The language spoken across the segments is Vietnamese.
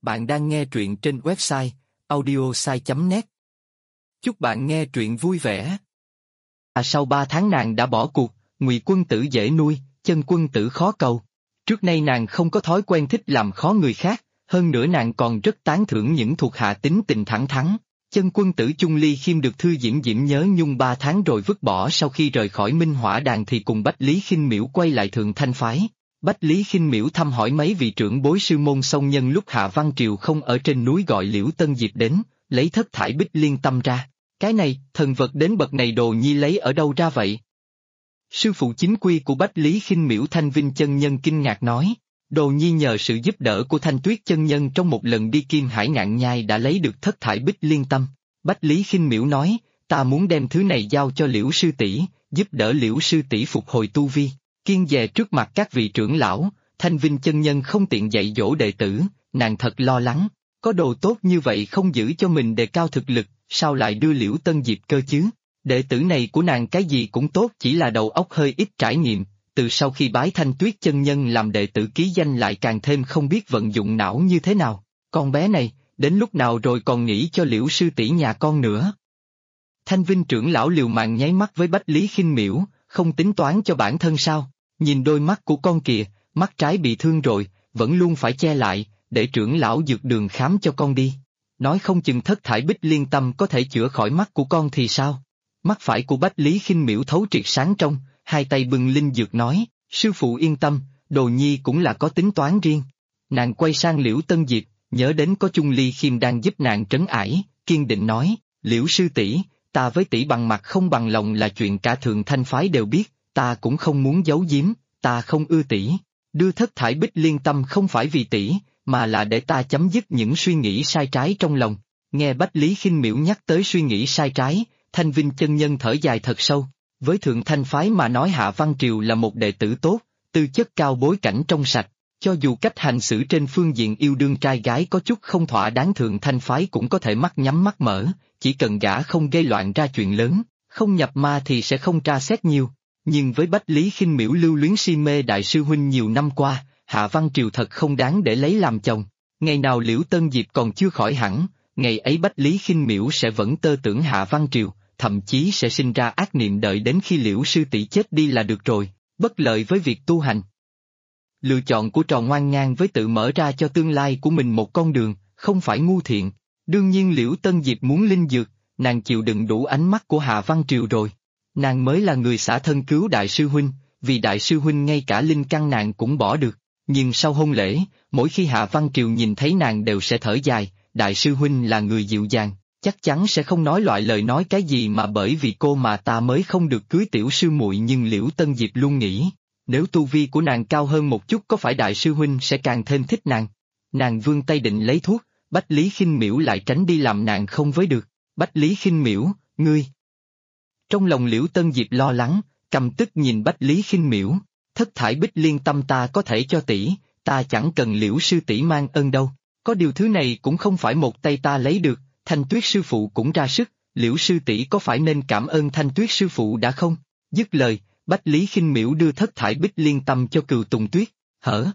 Bạn đang nghe truyện trên website audiosai.net. Chúc bạn nghe truyện vui vẻ. Sau 3 tháng nàng đã bỏ cuộc, Ngụy Quân Tử dễ nuôi, Chân Quân Tử khó cầu. Trước nay nàng không có thói quen thích làm khó người khác, hơn nữa nàng còn rất tán thưởng những thuộc hạ tính tình thẳng thắn. Chân Quân Tử Chung Ly Khiêm được Thư Diễm Diễm nhớ nhung 3 tháng rồi vứt bỏ sau khi rời khỏi Minh Hỏa Đàn thì cùng Bách Lý Khinh Miễu quay lại Thượng Thanh Phái. Bách Lý Khinh Miễu thăm hỏi mấy vị trưởng bối sư môn xong nhân lúc Hạ Văn Triều không ở trên núi gọi Liễu Tân Diệp đến, lấy thất thải bích liên tâm ra. Cái này, thần vật đến bậc này Đồ Nhi lấy ở đâu ra vậy? Sư phụ chính quy của Bách Lý Khinh Miễu Thanh Vinh chân nhân kinh ngạc nói, Đồ Nhi nhờ sự giúp đỡ của Thanh Tuyết chân nhân trong một lần đi Kim Hải Ngạn Nhai đã lấy được thất thải bích liên tâm. Bách Lý Khinh Miễu nói, ta muốn đem thứ này giao cho Liễu sư tỷ, giúp đỡ Liễu sư tỷ phục hồi tu vi. Kiên dè trước mặt các vị trưởng lão, Thanh Vinh chân nhân không tiện dạy dỗ đệ tử, nàng thật lo lắng, có đồ tốt như vậy không giữ cho mình đề cao thực lực, sao lại đưa Liễu Tân Diệp cơ chứ? Đệ tử này của nàng cái gì cũng tốt chỉ là đầu óc hơi ít trải nghiệm, từ sau khi bái Thanh Tuyết chân nhân làm đệ tử ký danh lại càng thêm không biết vận dụng não như thế nào, con bé này, đến lúc nào rồi còn nghĩ cho Liễu sư tỷ nhà con nữa. Thanh Vinh trưởng lão liều mạng nháy mắt với Bách Lý Khinh Miễu, không tính toán cho bản thân sao? Nhìn đôi mắt của con kìa, mắt trái bị thương rồi, vẫn luôn phải che lại, để trưởng lão dược đường khám cho con đi. Nói không chừng thất thải bích liên tâm có thể chữa khỏi mắt của con thì sao? Mắt phải của Bách Lý Khinh Miễu thấu triệt sáng trong, hai tay bưng linh dược nói, sư phụ yên tâm, Đồ Nhi cũng là có tính toán riêng. Nàng quay sang Liễu Tân Diệp, nhớ đến có Chung Ly Khiêm đang giúp nàng trấn ải, kiên định nói, Liễu sư tỷ, ta với tỷ bằng mặt không bằng lòng là chuyện cả Thượng Thanh Phái đều biết. Ta cũng không muốn giấu giếm, ta không ưa tỷ. Đưa thất thải bích liên tâm không phải vì tỷ, mà là để ta chấm dứt những suy nghĩ sai trái trong lòng. Nghe Bách Lý Khinh Miễu nhắc tới suy nghĩ sai trái, Thanh Vinh chân nhân thở dài thật sâu. Với Thượng Thanh Phái mà nói Hạ Văn Triều là một đệ tử tốt, tư chất cao bối cảnh trong sạch. Cho dù cách hành xử trên phương diện yêu đương trai gái có chút không thỏa đáng Thượng Thanh Phái cũng có thể mắt nhắm mắt mở, chỉ cần gã không gây loạn ra chuyện lớn, không nhập ma thì sẽ không tra xét nhiều. Nhưng với Bách Lý Khinh Miễu lưu luyến si mê đại sư huynh nhiều năm qua, Hạ Văn Triều thật không đáng để lấy làm chồng. Ngày nào Liễu Tân Diệp còn chưa khỏi hẳn, ngày ấy Bách Lý Khinh Miễu sẽ vẫn tơ tưởng Hạ Văn Triều, thậm chí sẽ sinh ra ác niệm đợi đến khi Liễu sư tỷ chết đi là được rồi, bất lợi với việc tu hành. Lựa chọn của trò ngoan ngang với tự mở ra cho tương lai của mình một con đường, không phải ngu thiện. Đương nhiên Liễu Tân Diệp muốn linh dược, nàng chịu đựng đủ ánh mắt của Hạ Văn Triều rồi. Nàng mới là người xả thân cứu đại sư huynh, vì đại sư huynh ngay cả linh căn nàng cũng bỏ được. Nhưng sau hôn lễ, mỗi khi Hạ Văn Triều nhìn thấy nàng đều sẽ thở dài, đại sư huynh là người dịu dàng, chắc chắn sẽ không nói loại lời nói cái gì mà bởi vì cô mà ta mới không được cưới tiểu sư muội. Nhưng Liễu Tân Diệp luôn nghĩ, nếu tu vi của nàng cao hơn một chút có phải đại sư huynh sẽ càng thêm thích nàng. Nàng vươn tay định lấy thuốc, Bách Lý Khinh Miễu lại tránh đi làm nàng không với được. Bách Lý Khinh Miễu, ngươi. Trong lòng Liễu Tân Diệp lo lắng, căm tức nhìn Bách Lý Khinh Miễu, thất thải bích liên tâm ta có thể cho tỷ, ta chẳng cần Liễu sư tỷ mang ơn đâu, có điều thứ này cũng không phải một tay ta lấy được, Thanh Tuyết sư phụ cũng ra sức, Liễu sư tỷ có phải nên cảm ơn Thanh Tuyết sư phụ đã không? Dứt lời, Bách Lý Khinh Miễu đưa thất thải bích liên tâm cho Cừu Tùng Tuyết, hở?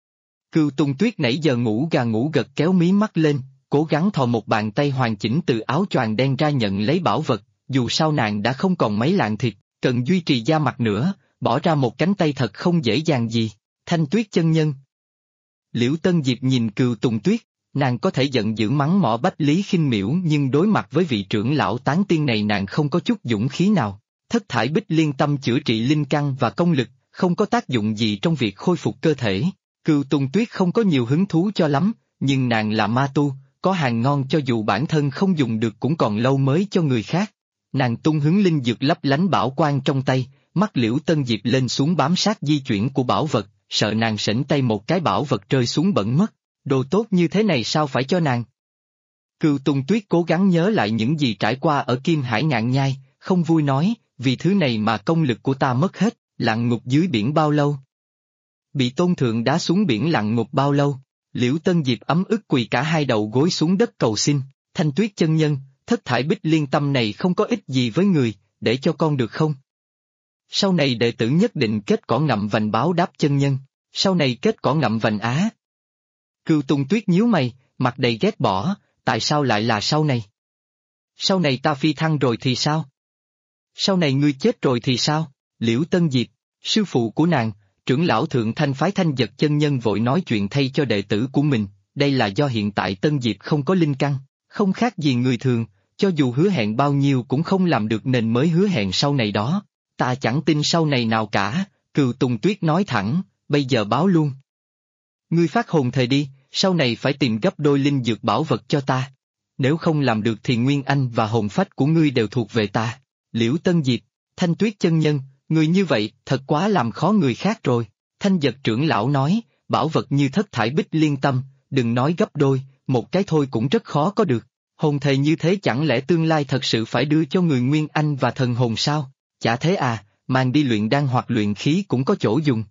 Cừu Tùng Tuyết nãy giờ ngủ gà ngủ gật kéo mí mắt lên, cố gắng thò một bàn tay hoàn chỉnh từ áo choàng đen ra nhận lấy bảo vật. Dù sao nàng đã không còn mấy lạng thịt, cần duy trì da mặt nữa, bỏ ra một cánh tay thật không dễ dàng gì. Thanh Tuyết chân nhân. Liễu Tân Diệp nhìn Cừu Tùng Tuyết, nàng có thể giận dữ mắng mỏ Bách Lý Khinh Miễu nhưng đối mặt với vị trưởng lão tán tiên này nàng không có chút dũng khí nào. Thất thải bích liên tâm chữa trị linh căn và công lực, không có tác dụng gì trong việc khôi phục cơ thể. Cừu Tùng Tuyết không có nhiều hứng thú cho lắm, nhưng nàng là ma tu, có hàng ngon cho dù bản thân không dùng được cũng còn lâu mới cho người khác. Nàng tung hứng linh dược lấp lánh bảo quang trong tay, mắt Liễu Tân Diệp lên xuống bám sát di chuyển của bảo vật, sợ nàng sẩy tay một cái bảo vật rơi xuống bẩn mất. Đồ tốt như thế này sao phải cho nàng? Cừu Tùng Tuyết cố gắng nhớ lại những gì trải qua ở Kim Hải Ngạn Nhai, không vui nói, vì thứ này mà công lực của ta mất hết, lặn ngục dưới biển bao lâu? Bị tôn thượng đá xuống biển lặn ngục bao lâu? Liễu Tân Diệp ấm ức quỳ cả hai đầu gối xuống đất cầu xin, Thanh Tuyết chân nhân, thất thải bích liên tâm này không có ích gì với người, để cho con được không? Sau này đệ tử nhất định kết cỏ ngậm vành báo đáp chân nhân, sau này kết cỏ ngậm vành á. Cừu Tùng Tuyết nhíu mày, mặt đầy ghét bỏ, tại sao lại là sau này? Sau này ta phi thăng rồi thì sao? Sau này ngươi chết rồi thì sao? Liễu Tân Diệp, sư phụ của nàng, trưởng lão Thượng Thanh phái Thanh Dật chân nhân vội nói chuyện thay cho đệ tử của mình, đây là do hiện tại Tân Diệp không có linh căn, không khác gì người thường, cho dù hứa hẹn bao nhiêu cũng không làm được nên mới hứa hẹn sau này đó. Ta chẳng tin sau này nào cả, Cừu Tùng Tuyết nói thẳng, bây giờ báo luôn. Ngươi phát hồn thề đi, sau này phải tìm gấp đôi linh dược bảo vật cho ta. Nếu không làm được thì Nguyên Anh và hồn phách của ngươi đều thuộc về ta. Liễu Tân Diệp, Thanh Tuyết chân nhân, người như vậy thật quá làm khó người khác rồi. Thanh Dật trưởng lão nói, bảo vật như thất thải bích liên tâm, đừng nói gấp đôi, một cái thôi cũng rất khó có được. Hồn thề như thế chẳng lẽ tương lai thật sự phải đưa cho người Nguyên Anh và thần hồn sao? Chả thế à, mang đi luyện đan hoặc luyện khí cũng có chỗ dùng.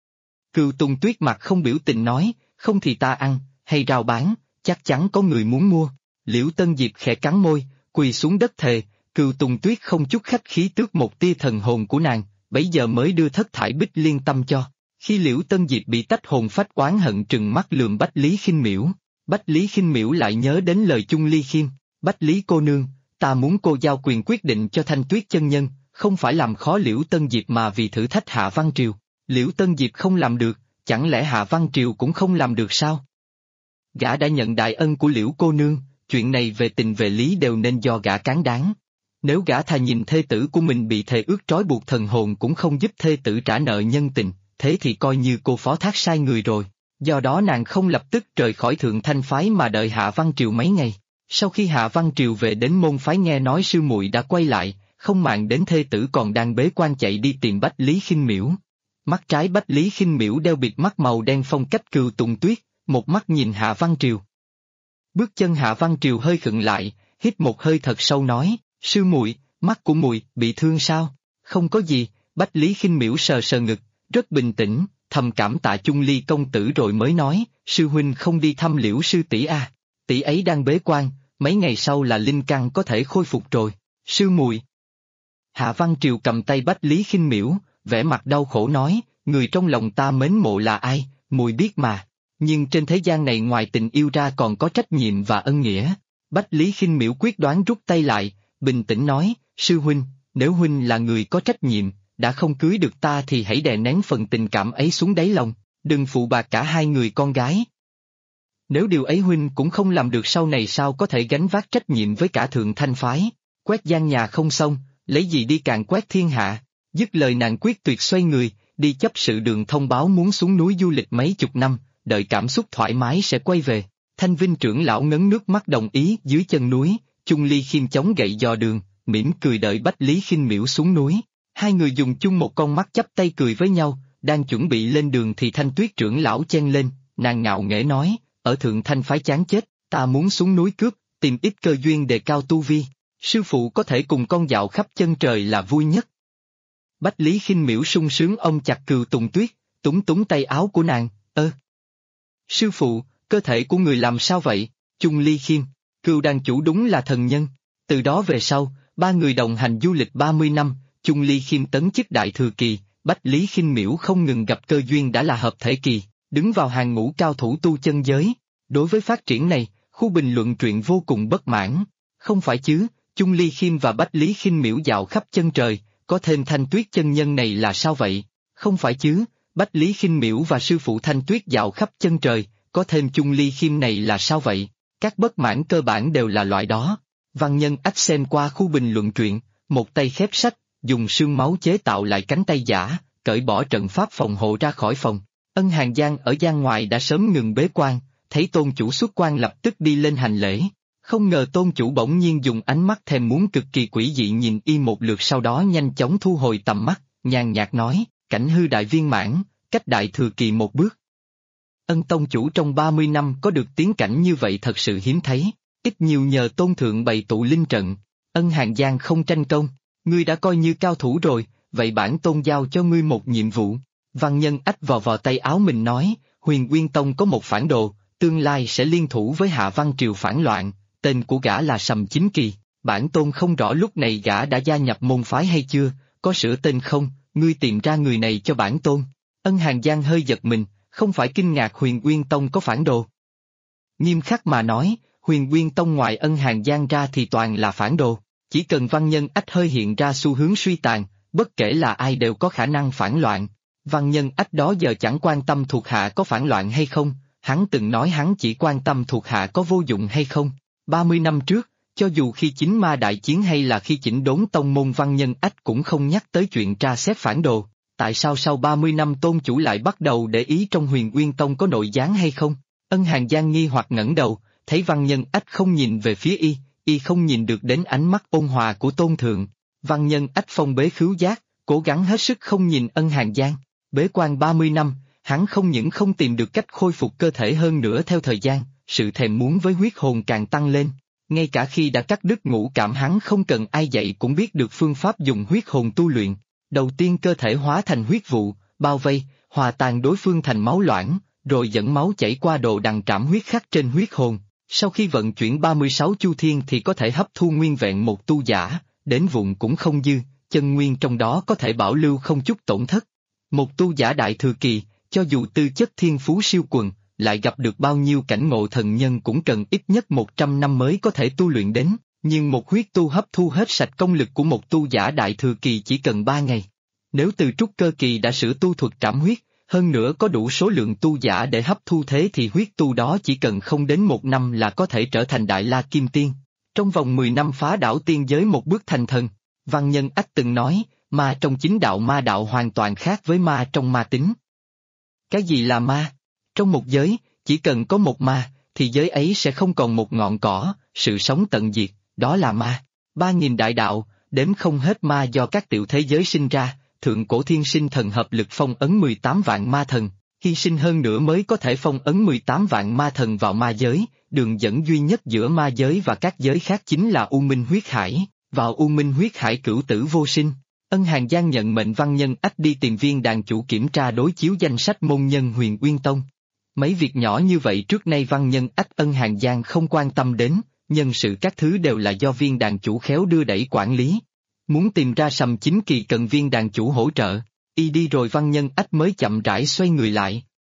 Cừu Tùng Tuyết mặt không biểu tình nói, không thì ta ăn, hay rao bán, chắc chắn có người muốn mua. Liễu Tân Diệp khẽ cắn môi, quỳ xuống đất thề, Cừu Tùng Tuyết không chút khách khí tước một tia thần hồn của nàng, bấy giờ mới đưa thất thải bích liên tâm cho. Khi Liễu Tân Diệp bị tách hồn phách oán hận trừng mắt lườm Bách Lý Khinh Miễu, Bách Lý Khinh Miễu lại nhớ đến lời Chung Ly Khiêm, Bách Lý cô nương, ta muốn cô giao quyền quyết định cho Thanh Tuyết chân nhân, không phải làm khó Liễu Tân Diệp mà vì thử thách Hạ Văn Triều. Liễu Tân Diệp không làm được, chẳng lẽ Hạ Văn Triều cũng không làm được sao? Gã đã nhận đại ân của Liễu cô nương, chuyện này về tình về lý đều nên do gã cán đáng. Nếu gã thà nhìn thê tử của mình bị thề ước trói buộc thần hồn cũng không giúp thê tử trả nợ nhân tình, thế thì coi như cô phó thác sai người rồi. Do đó nàng không lập tức rời khỏi Thượng Thanh phái mà đợi Hạ Văn Triều mấy ngày. Sau khi Hạ Văn Triều về đến môn phái nghe nói sư muội đã quay lại, không màng đến thê tử còn đang bế quan chạy đi tìm Bách Lý Khinh Miễu. Mắt trái Bách Lý Khinh Miễu đeo bịt mắt màu đen phong cách Cừu Tùng Tuyết, một mắt nhìn Hạ Văn Triều. Bước chân Hạ Văn Triều hơi khựng lại, hít một hơi thật sâu nói, sư muội, mắt của muội bị thương sao? Không có gì, Bách Lý Khinh Miễu sờ sờ ngực, rất bình tĩnh, thầm cảm tạ Chung Ly công tử rồi mới nói, sư huynh không đi thăm Liễu sư tỷ à? Tỷ ấy đang bế quan, mấy ngày sau là linh căn có thể khôi phục rồi. Sư muội. Hạ Văn Triều cầm tay Bách Lý Khinh Miễu, vẻ mặt đau khổ nói, người trong lòng ta mến mộ là ai, muội biết mà. Nhưng trên thế gian này ngoài tình yêu ra còn có trách nhiệm và ân nghĩa. Bách Lý Khinh Miễu quyết đoán rút tay lại, bình tĩnh nói, sư huynh, nếu huynh là người có trách nhiệm, đã không cưới được ta thì hãy đè nén phần tình cảm ấy xuống đáy lòng, đừng phụ bạc cả hai người con gái. Nếu điều ấy huynh cũng không làm được sau này sao có thể gánh vác trách nhiệm với cả Thượng Thanh phái, quét gian nhà không xong, lấy gì đi càn quét thiên hạ. Dứt lời nàng quyết tuyệt xoay người, đi chấp sự đường thông báo muốn xuống núi du lịch mấy chục năm, đợi cảm xúc thoải mái sẽ quay về. Thanh Vinh trưởng lão ngấn nước mắt đồng ý. Dưới chân núi, Chung Ly Khiêm chống gậy dò đường, mỉm cười đợi Bách Lý Khinh Miễu xuống núi. Hai người dùng chung một con mắt chắp tay cười với nhau, đang chuẩn bị lên đường thì Thanh Tuyết trưởng lão chen lên, nàng ngạo nghễ nói, ở Thượng Thanh phái chán chết, ta muốn xuống núi cướp, tìm ít cơ duyên đề cao tu vi. Sư phụ có thể cùng con dạo khắp chân trời là vui nhất. Bách Lý Khinh Miễu sung sướng ôm chặt Cừu Tùng Tuyết, túng túng tay áo của nàng, Sư phụ, cơ thể của người làm sao vậy? Chung Ly Khiêm, Cừu đàn chủ đúng là thần nhân. Từ đó về sau, ba người đồng hành du lịch 30 năm, Chung Ly Khiêm tấn chức đại thừa kỳ, Bách Lý Khinh Miễu không ngừng gặp cơ duyên đã là hợp thể kỳ, đứng vào hàng ngũ cao thủ tu chân giới. Đối với phát triển này, khu bình luận truyện vô cùng bất mãn. Không phải chứ, Chung Ly Khiêm và Bách Lý Khinh Miễu dạo khắp chân trời, có thêm Thanh Tuyết chân nhân này là sao vậy? Không phải chứ, Bách Lý Khinh Miễu và sư phụ Thanh Tuyết dạo khắp chân trời, có thêm Chung Ly Khiêm này là sao vậy? Các bất mãn cơ bản đều là loại đó. Văn nhân ách xem qua khu bình luận truyện, một tay khép sách, dùng xương máu chế tạo lại cánh tay giả, cởi bỏ trận pháp phòng hộ ra khỏi phòng. Ân Hàng Giang ở gian ngoài đã sớm ngừng bế quan, thấy tôn chủ xuất quan lập tức đi lên hành lễ. Không ngờ tôn chủ bỗng nhiên dùng ánh mắt thèm muốn cực kỳ quỷ dị nhìn y một lượt sau đó nhanh chóng thu hồi tầm mắt, nhàn nhạt nói, cảnh hư đại viên mãn, cách đại thừa kỳ một bước. Ân tông chủ trong 30 năm có được tiến cảnh như vậy thật sự hiếm thấy, ít nhiều nhờ tôn thượng bày tụ linh trận. Ân Hàng Giang không tranh công, ngươi đã coi như cao thủ rồi, vậy bản tôn giao cho ngươi một nhiệm vụ. Văn nhân ách vò vò tay áo mình nói, Huyền Nguyên Tông có một phản đồ, tương lai sẽ liên thủ với Hạ Văn Triều phản loạn, tên của gã là Sầm Chính Kỳ, bản tôn không rõ lúc này gã đã gia nhập môn phái hay chưa, có sửa tên không, ngươi tìm ra người này cho bản tôn. Ân Hàng Giang hơi giật mình, không phải kinh ngạc Huyền Nguyên Tông có phản đồ. Nghiêm khắc mà nói, Huyền Nguyên Tông ngoài Ân Hàn Giang ra thì toàn là phản đồ. Chỉ cần Văn Nhân Ách hơi hiện ra xu hướng suy tàn, bất kể là ai đều có khả năng phản loạn. Văn Nhân Ách đó giờ chẳng quan tâm thuộc hạ có phản loạn hay không, hắn từng nói hắn chỉ quan tâm thuộc hạ có vô dụng hay không. 30 năm trước, cho dù khi chính ma đại chiến hay là khi chỉnh đốn tông môn Văn Nhân Ách cũng không nhắc tới chuyện tra xét phản đồ. Tại sao sau 30 năm tôn chủ lại bắt đầu để ý trong Huyền Nguyên Tông có nội gián hay không? Ân Hàn Giang nghi hoặc ngẩng đầu, thấy Văn Nhân Ách không nhìn về phía y không nhìn được đến ánh mắt ôn hòa của tôn thượng. Văn Nhân Ách phong bế khứu giác, cố gắng hết sức không nhìn Ân Hàn Giang. Bế quan 30 năm, hắn không những không tìm được cách khôi phục cơ thể hơn nữa theo thời gian, sự thèm muốn với huyết hồn càng tăng lên. Ngay cả khi đã cắt đứt ngũ cảm hắn không cần ai dạy cũng biết được phương pháp dùng huyết hồn tu luyện. Đầu tiên cơ thể hóa thành huyết vụ, bao vây, hòa tan đối phương thành máu loãng, rồi dẫn máu chảy qua đồ đằng trảm huyết khắc trên huyết hồn. Sau khi vận chuyển 36 chu thiên thì có thể hấp thu nguyên vẹn một tu giả, đến vụn cũng không dư, chân nguyên trong đó có thể bảo lưu không chút tổn thất. Một tu giả đại thừa kỳ, cho dù tư chất thiên phú siêu quần, lại gặp được bao nhiêu cảnh ngộ thần nhân cũng cần ít nhất 100 năm mới có thể tu luyện đến, nhưng một huyết tu hấp thu hết sạch công lực của một tu giả đại thừa kỳ chỉ cần 3 ngày. Nếu từ trúc cơ kỳ đã sửa tu thuật trảm huyết, hơn nữa có đủ số lượng tu giả để hấp thu thế thì huyết tu đó chỉ cần không đến 1 năm là có thể trở thành Đại La Kim Tiên. Trong vòng 10 năm phá đảo tiên giới một bước thành thần. Văn Nhân Ách từng nói, ma trong chính đạo ma đạo hoàn toàn khác với ma trong ma tính. Cái gì là ma? Trong một giới, chỉ cần có một ma, thì giới ấy sẽ không còn một ngọn cỏ, sự sống tận diệt, đó là ma. 3.000 đại đạo, đếm không hết ma do các tiểu thế giới sinh ra, thượng cổ thiên sinh thần hợp lực phong ấn 18 vạn ma thần, hy sinh hơn nữa mới có thể phong ấn 18 vạn ma thần vào ma giới, đường dẫn duy nhất giữa ma giới và các giới khác chính là U Minh huyết hải, vào U Minh huyết hải cửu tử vô sinh. Ân Hàn Giang nhận mệnh Văn Nhân Ách đi tìm viên đàn chủ kiểm tra đối chiếu danh sách môn nhân Huyền Uyên Tông. Mấy việc nhỏ như vậy trước nay Văn Nhân Ách Ân Hàn Giang không quan tâm đến, nhân sự các thứ đều là do viên đàn chủ khéo đưa đẩy quản lý. Muốn tìm ra Sầm Chính Kỳ cần viên đàn chủ hỗ trợ, y đi rồi Văn Nhân Ách mới chậm rãi xoay người lại.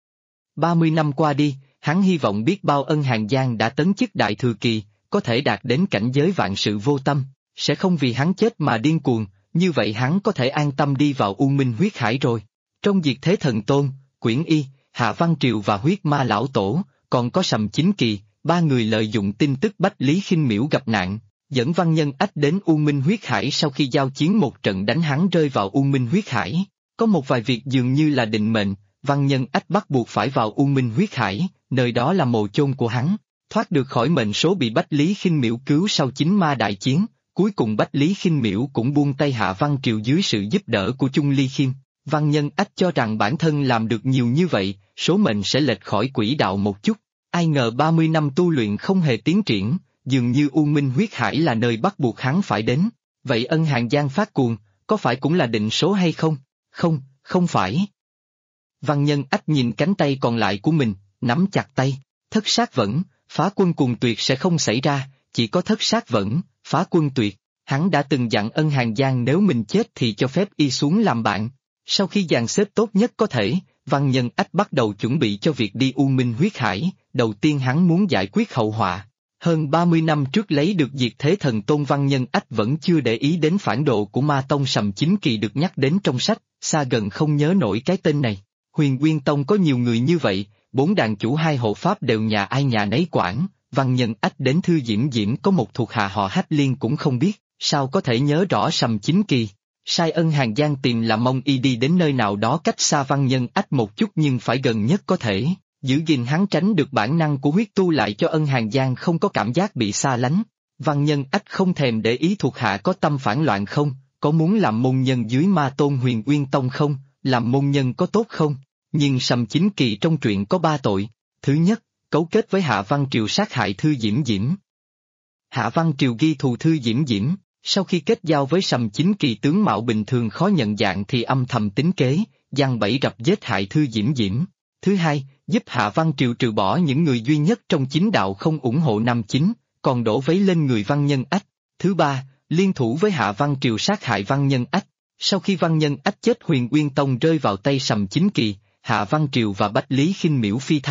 30 năm qua đi, hắn hy vọng biết bao Ân Hàn Giang đã tấn chức đại thừa kỳ, có thể đạt đến cảnh giới vạn sự vô tâm, sẽ không vì hắn chết mà điên cuồng, như vậy hắn có thể an tâm đi vào U Minh huyết hải rồi. Trong Diệt Thế Thần Tôn, Quyển Y, Hạ Văn Triều và Huyết Ma Lão Tổ, còn có Sầm Chính Kỳ, 3 người lợi dụng tin tức Bách Lý Khinh Miễu gặp nạn, dẫn Văn Nhân Ách đến U Minh huyết hải sau khi giao chiến một trận đánh hắn rơi vào U Minh huyết hải. Có một vài việc dường như là định mệnh, Văn Nhân Ách bắt buộc phải vào U Minh huyết hải, nơi đó là mồ chôn của hắn, thoát được khỏi mệnh số bị Bách Lý Khinh Miễu cứu sau chính ma đại chiến. Cuối cùng Bách Lý Khinh Miễu cũng buông tay Hạ Văn Triều dưới sự giúp đỡ của Chung Ly Khiêm. Văn Nhân Ách cho rằng bản thân làm được nhiều như vậy, số mệnh sẽ lệch khỏi quỹ đạo một chút. Ai ngờ 30 năm tu luyện không hề tiến triển, dường như U Minh huyết hải là nơi bắt buộc hắn phải đến. Vậy Ân Hàn Giang phát cuồng, có phải cũng là định số hay không? Không, không phải. Văn Nhân Ách nhìn cánh tay còn lại của mình, nắm chặt tay. Thất sát vẫn, phá quân cuồng tuyệt sẽ không xảy ra, chỉ có thất sát vẫn, phá quân tuyệt. Hắn đã từng dặn Ân Hàn Giang nếu mình chết thì cho phép y xuống làm bạn. Sau khi dàn xếp tốt nhất có thể, Văn Nhân Ách bắt đầu chuẩn bị cho việc đi U Minh huyết hải. Đầu tiên hắn muốn giải quyết hậu họa. Hơn 30 năm trước lấy được Diệt Thế Thần Tôn, Văn Nhân Ách vẫn chưa để ý đến phản đồ của Ma Tông Sầm Chính Kỳ được nhắc đến trong sách, xa gần không nhớ nổi cái tên này. Huyền Uyên Tông có nhiều người như vậy, 4 đàn chủ 2 hộ pháp đều nhà ai nhà nấy quản. Văn Nhân Ách đến Thư Diễm Diễm có một thuộc hạ họ Hách Liên cũng không biết, sao có thể nhớ rõ Sầm Chính Kỳ. Sai Ân Hàn Giang tìm là mong y đi đến nơi nào đó cách xa Văn Nhân Ách một chút nhưng phải gần nhất có thể, giữ gìn hắn tránh được bản năng của huyết tu lại cho Ân Hàn Giang không có cảm giác bị xa lánh. Văn Nhân Ách không thèm để ý thuộc hạ có tâm phản loạn không, có muốn làm môn nhân dưới Ma Tôn Huyền Uyên Tông không, làm môn nhân có tốt không, nhưng Sầm Chính Kỳ trong truyện có 3 tội. Thứ nhất, cấu kết với Hạ Văn Triều sát hại Thư Diễm Diễm. Hạ Văn Triều ghi thù Thư Diễm Diễm, sau khi kết giao với Sầm Chính Kỳ tướng mạo bình thường khó nhận dạng thì âm thầm tính kế, giăng bẫy rập giết hại Thư Diễm Diễm. Thứ hai, giúp Hạ Văn Triều trừ bỏ những người duy nhất trong chính đạo không ủng hộ Nam Chính, còn đổ vấy lên người Văn Nhân Ách. Thứ ba, liên thủ với Hạ Văn Triều sát hại Văn Nhân Ách. Sau khi Văn Nhân Ách chết, Huyền Uyên Tông rơi vào tay Sầm Chính Kỳ, Hạ Văn Triều và Bách Lý Khinh Miễu phi thăng.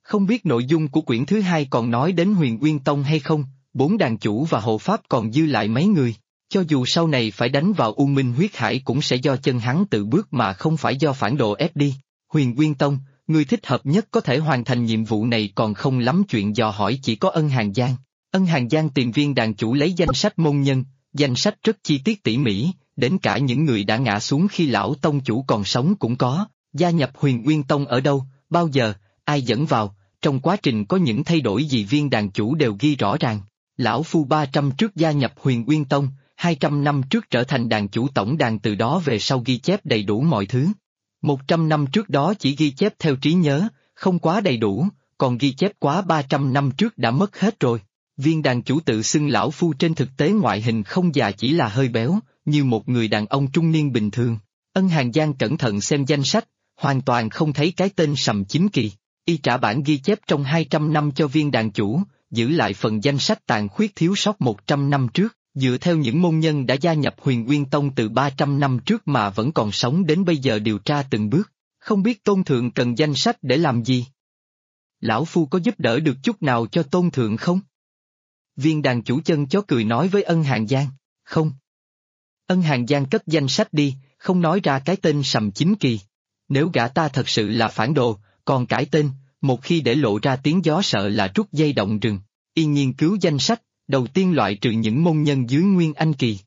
Không biết nội dung của quyển thứ hai còn nói đến Huyền Uyên Tông hay không, 4 đàn chủ và hộ pháp còn dư lại mấy người. Cho dù sau này phải đánh vào U Minh huyết hải cũng sẽ do chân hắn tự bước mà không phải do phản đồ ép đi. Huyền Uyên Tông, người thích hợp nhất có thể hoàn thành nhiệm vụ này còn không lắm chuyện dò hỏi chỉ có Ân Hàn Giang. Ân Hàn Giang tìm viên đàn chủ lấy danh sách môn nhân, danh sách rất chi tiết tỉ mỉ, đến cả những người đã ngã xuống khi lão tông chủ còn sống cũng có. Gia nhập Huyền Uyên Tông ở đâu, bao giờ, ai dẫn vào, trong quá trình có những thay đổi gì viên đàn chủ đều ghi rõ ràng. Lão Phu 300 trước gia nhập Huyền Uyên Tông, 200 năm trước trở thành đàn chủ tổng đàn, từ đó về sau ghi chép đầy đủ mọi thứ. 100 năm trước đó chỉ ghi chép theo trí nhớ, không quá đầy đủ, còn ghi chép quá 300 năm trước đã mất hết rồi. Viên đàn chủ tự xưng lão Phu trên thực tế ngoại hình không già, chỉ là hơi béo, như một người đàn ông trung niên bình thường. Ân Hàn Giang cẩn thận xem danh sách, hoàn toàn không thấy cái tên Sầm Chính Kỳ. Y trả bản ghi chép trong 200 năm cho viên đàn chủ, giữ lại phần danh sách tàn khuyết thiếu sót 100 năm trước, dựa theo những môn nhân đã gia nhập Huyền Uyên Tông từ 300 năm trước mà vẫn còn sống đến bây giờ điều tra từng bước. Không biết Tôn Thượng cần danh sách để làm gì? Lão Phu có giúp đỡ được chút nào cho Tôn Thượng không? Viên đàn chủ chân chó cười nói với Ân Hàn Giang, không. Ân Hàn Giang cất danh sách đi, không nói ra cái tên Sầm Chính Kỳ. Nếu gã ta thật sự là phản đồ, còn cải tên, một khi để lộ ra tiếng gió sợ là rút dây động rừng. Y nghiên cứu danh sách, đầu tiên loại trừ những môn nhân dưới Nguyên Anh Kỳ.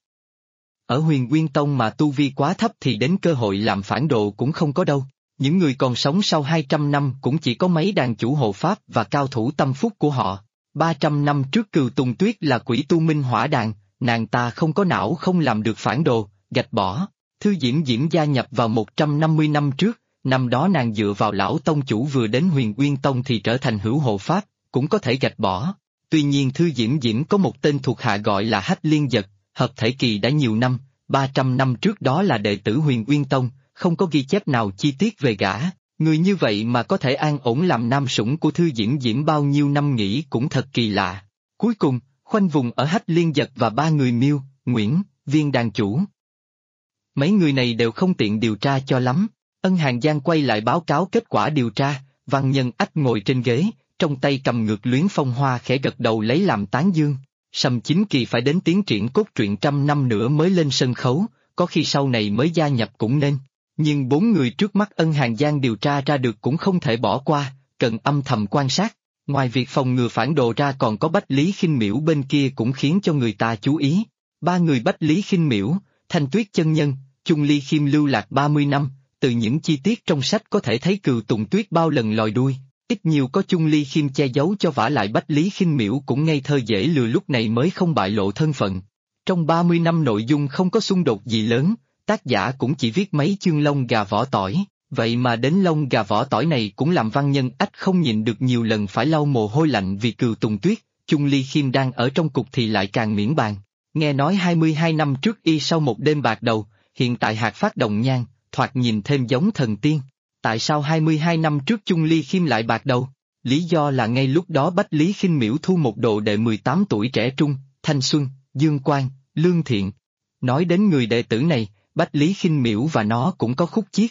Ở Huyền Uyên Tông mà tu vi quá thấp thì đến cơ hội làm phản đồ cũng không có đâu. Những người còn sống sau 200 năm cũng chỉ có mấy đàn chủ hộ pháp và cao thủ tâm phúc của họ. 300 năm trước Cừu Tùng Tuyết là quỷ tu minh hỏa đàn, nàng ta không có não không làm được phản đồ, gạch bỏ. Thư Diễm Diễm gia nhập vào 150 năm trước, năm đó nàng dựa vào lão tông chủ vừa đến Huyền Uyên Tông thì trở thành hữu hộ pháp, cũng có thể gạch bỏ. Tuy nhiên Thư Diễm Diễm có một tên thuộc hạ gọi là Hách Liên Dật, hợp thể kỳ đã nhiều năm, 300 năm trước đó là đệ tử Huyền Uyên Tông, không có ghi chép nào chi tiết về gã. Người như vậy mà có thể an ổn làm nam sủng của Thư Diễm Diễm bao nhiêu năm nghĩ cũng thật kỳ lạ. Cuối cùng, khoanh vùng ở Hách Liên Dật và 3 người Miêu, Nguyễn, viên đàn chủ. Mấy người này đều không tiện điều tra cho lắm. Ân Hàn Giang quay lại báo cáo kết quả điều tra, Văn Nhân Ách ngồi trên ghế, trong tay cầm ngược luyến phong hoa khẽ gật đầu lấy làm tán dương. Sầm Chính Kỳ phải đến tiến triển cốt truyện 100 năm nữa mới lên sân khấu, có khi sau này mới gia nhập cũng nên. Nhưng 4 người trước mắt Ân Hàn Giang điều tra ra được cũng không thể bỏ qua, cần âm thầm quan sát. Ngoài việc phòng ngừa phản đồ ra còn có Bách Lý Khinh Miễu bên kia cũng khiến cho người ta chú ý. 3 người Bách Lý Khinh Miễu, Thanh Tuyết Chân Nhân, Chung Ly Khiêm lưu lạc 30 năm, từ những chi tiết trong sách có thể thấy Cừu Tùng Tuyết bao lần lòi đuôi, ít nhiều có Chung Ly Khiêm che giấu cho, vả lại Bách Lý Khinh Miễu cũng ngây thơ dễ lừa lúc này mới không bại lộ thân phận. Trong 30 năm nội dung không có xung đột gì lớn, tác giả cũng chỉ viết mấy chương lông gà vỏ tỏi, vậy mà đến lông gà vỏ tỏi này cũng làm Văn Nhân Ách không nhịn được nhiều lần phải lau mồ hôi lạnh vì Cừu Tùng Tuyết. Chung Ly Khiêm đang ở trong cục thì lại càng miễn bàn. Nghe nói 22 năm trước y sau một đêm bạc đầu, hiện tại hạt phát đồng nhan, thoạt nhìn thêm giống thần tiên. Tại sao 22 năm trước Chung Ly Khiêm lại bạc đầu? Lý do là ngay lúc đó Bách Lý Khinh Miễu thu một đồ đệ 18 tuổi trẻ trung, thanh xuân, dương quang, lương thiện. Nói đến người đệ tử này, Bách Lý Khinh Miễu và nó cũng có khúc chiết.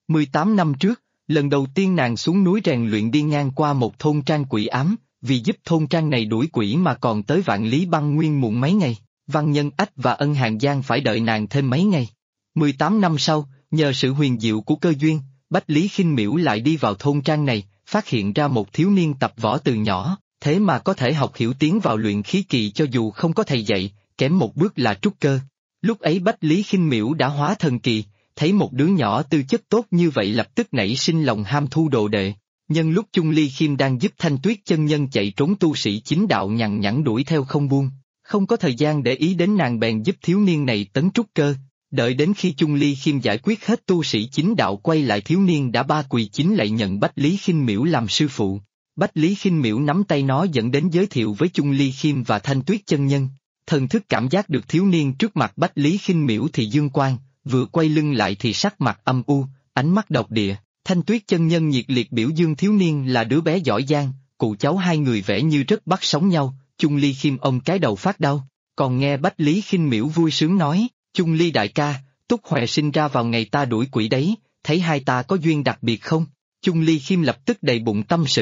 18 năm trước, lần đầu tiên nàng xuống núi rèn luyện đi ngang qua một thôn trang quỷ ám, vì giúp thôn trang này đuổi quỷ mà còn tới Vạn Lý Băng Nguyên muộn mấy ngày, Văn Nhân Ách và Ân Hàn Giang phải đợi nàng thêm mấy ngày. 18 năm sau, nhờ sự huyền diệu của cơ duyên, Bách Lý Khinh Miễu lại đi vào thôn trang này, phát hiện ra một thiếu niên tập võ từ nhỏ, thế mà có thể học hiểu tiến vào luyện khí kỳ cho dù không có thầy dạy, kém một bước là trúc cơ. Lúc ấy Bách Lý Khinh Miễu đã hóa thần kỳ, thấy một đứa nhỏ tư chất tốt như vậy lập tức nảy sinh lòng ham thu đồ đệ. Nhân lúc Chung Ly Khiêm đang giúp Thanh Tuyết Chân Nhân chạy trốn tu sĩ chính đạo nhằn nhẵn đuổi theo không buông, không có thời gian để ý đến nàng bèn giúp thiếu niên này tấn trúc cơ. Đợi đến khi Chung Ly Khiêm giải quyết hết tu sĩ chính đạo quay lại, thiếu niên đã ba quỳ chính lại nhận Bách Lý Khinh Miễu làm sư phụ. Bách Lý Khinh Miễu nắm tay nó dẫn đến giới thiệu với Chung Ly Khiêm và Thanh Tuyết Chân Nhân. Thần thức cảm giác được thiếu niên trước mặt Bách Lý Khinh Miễu thì dương quang, vừa quay lưng lại thì sắc mặt âm u, ánh mắt độc địa. Thanh Tuyết Chân Nhân nhiệt liệt biểu dương thiếu niên là đứa bé giỏi giang, cụ cháu hai người vẻ như rất bắt sống nhau. Chung Ly Khiêm ôm cái đầu phát đau, còn nghe Bách Lý Khinh Miễu vui sướng nói, Chung Ly đại ca, Túc Huệ sinh ra vào ngày ta đuổi quỷ đấy, thấy hai ta có duyên đặc biệt không? Chung Ly Khiêm lập tức đầy bụng tâm sự,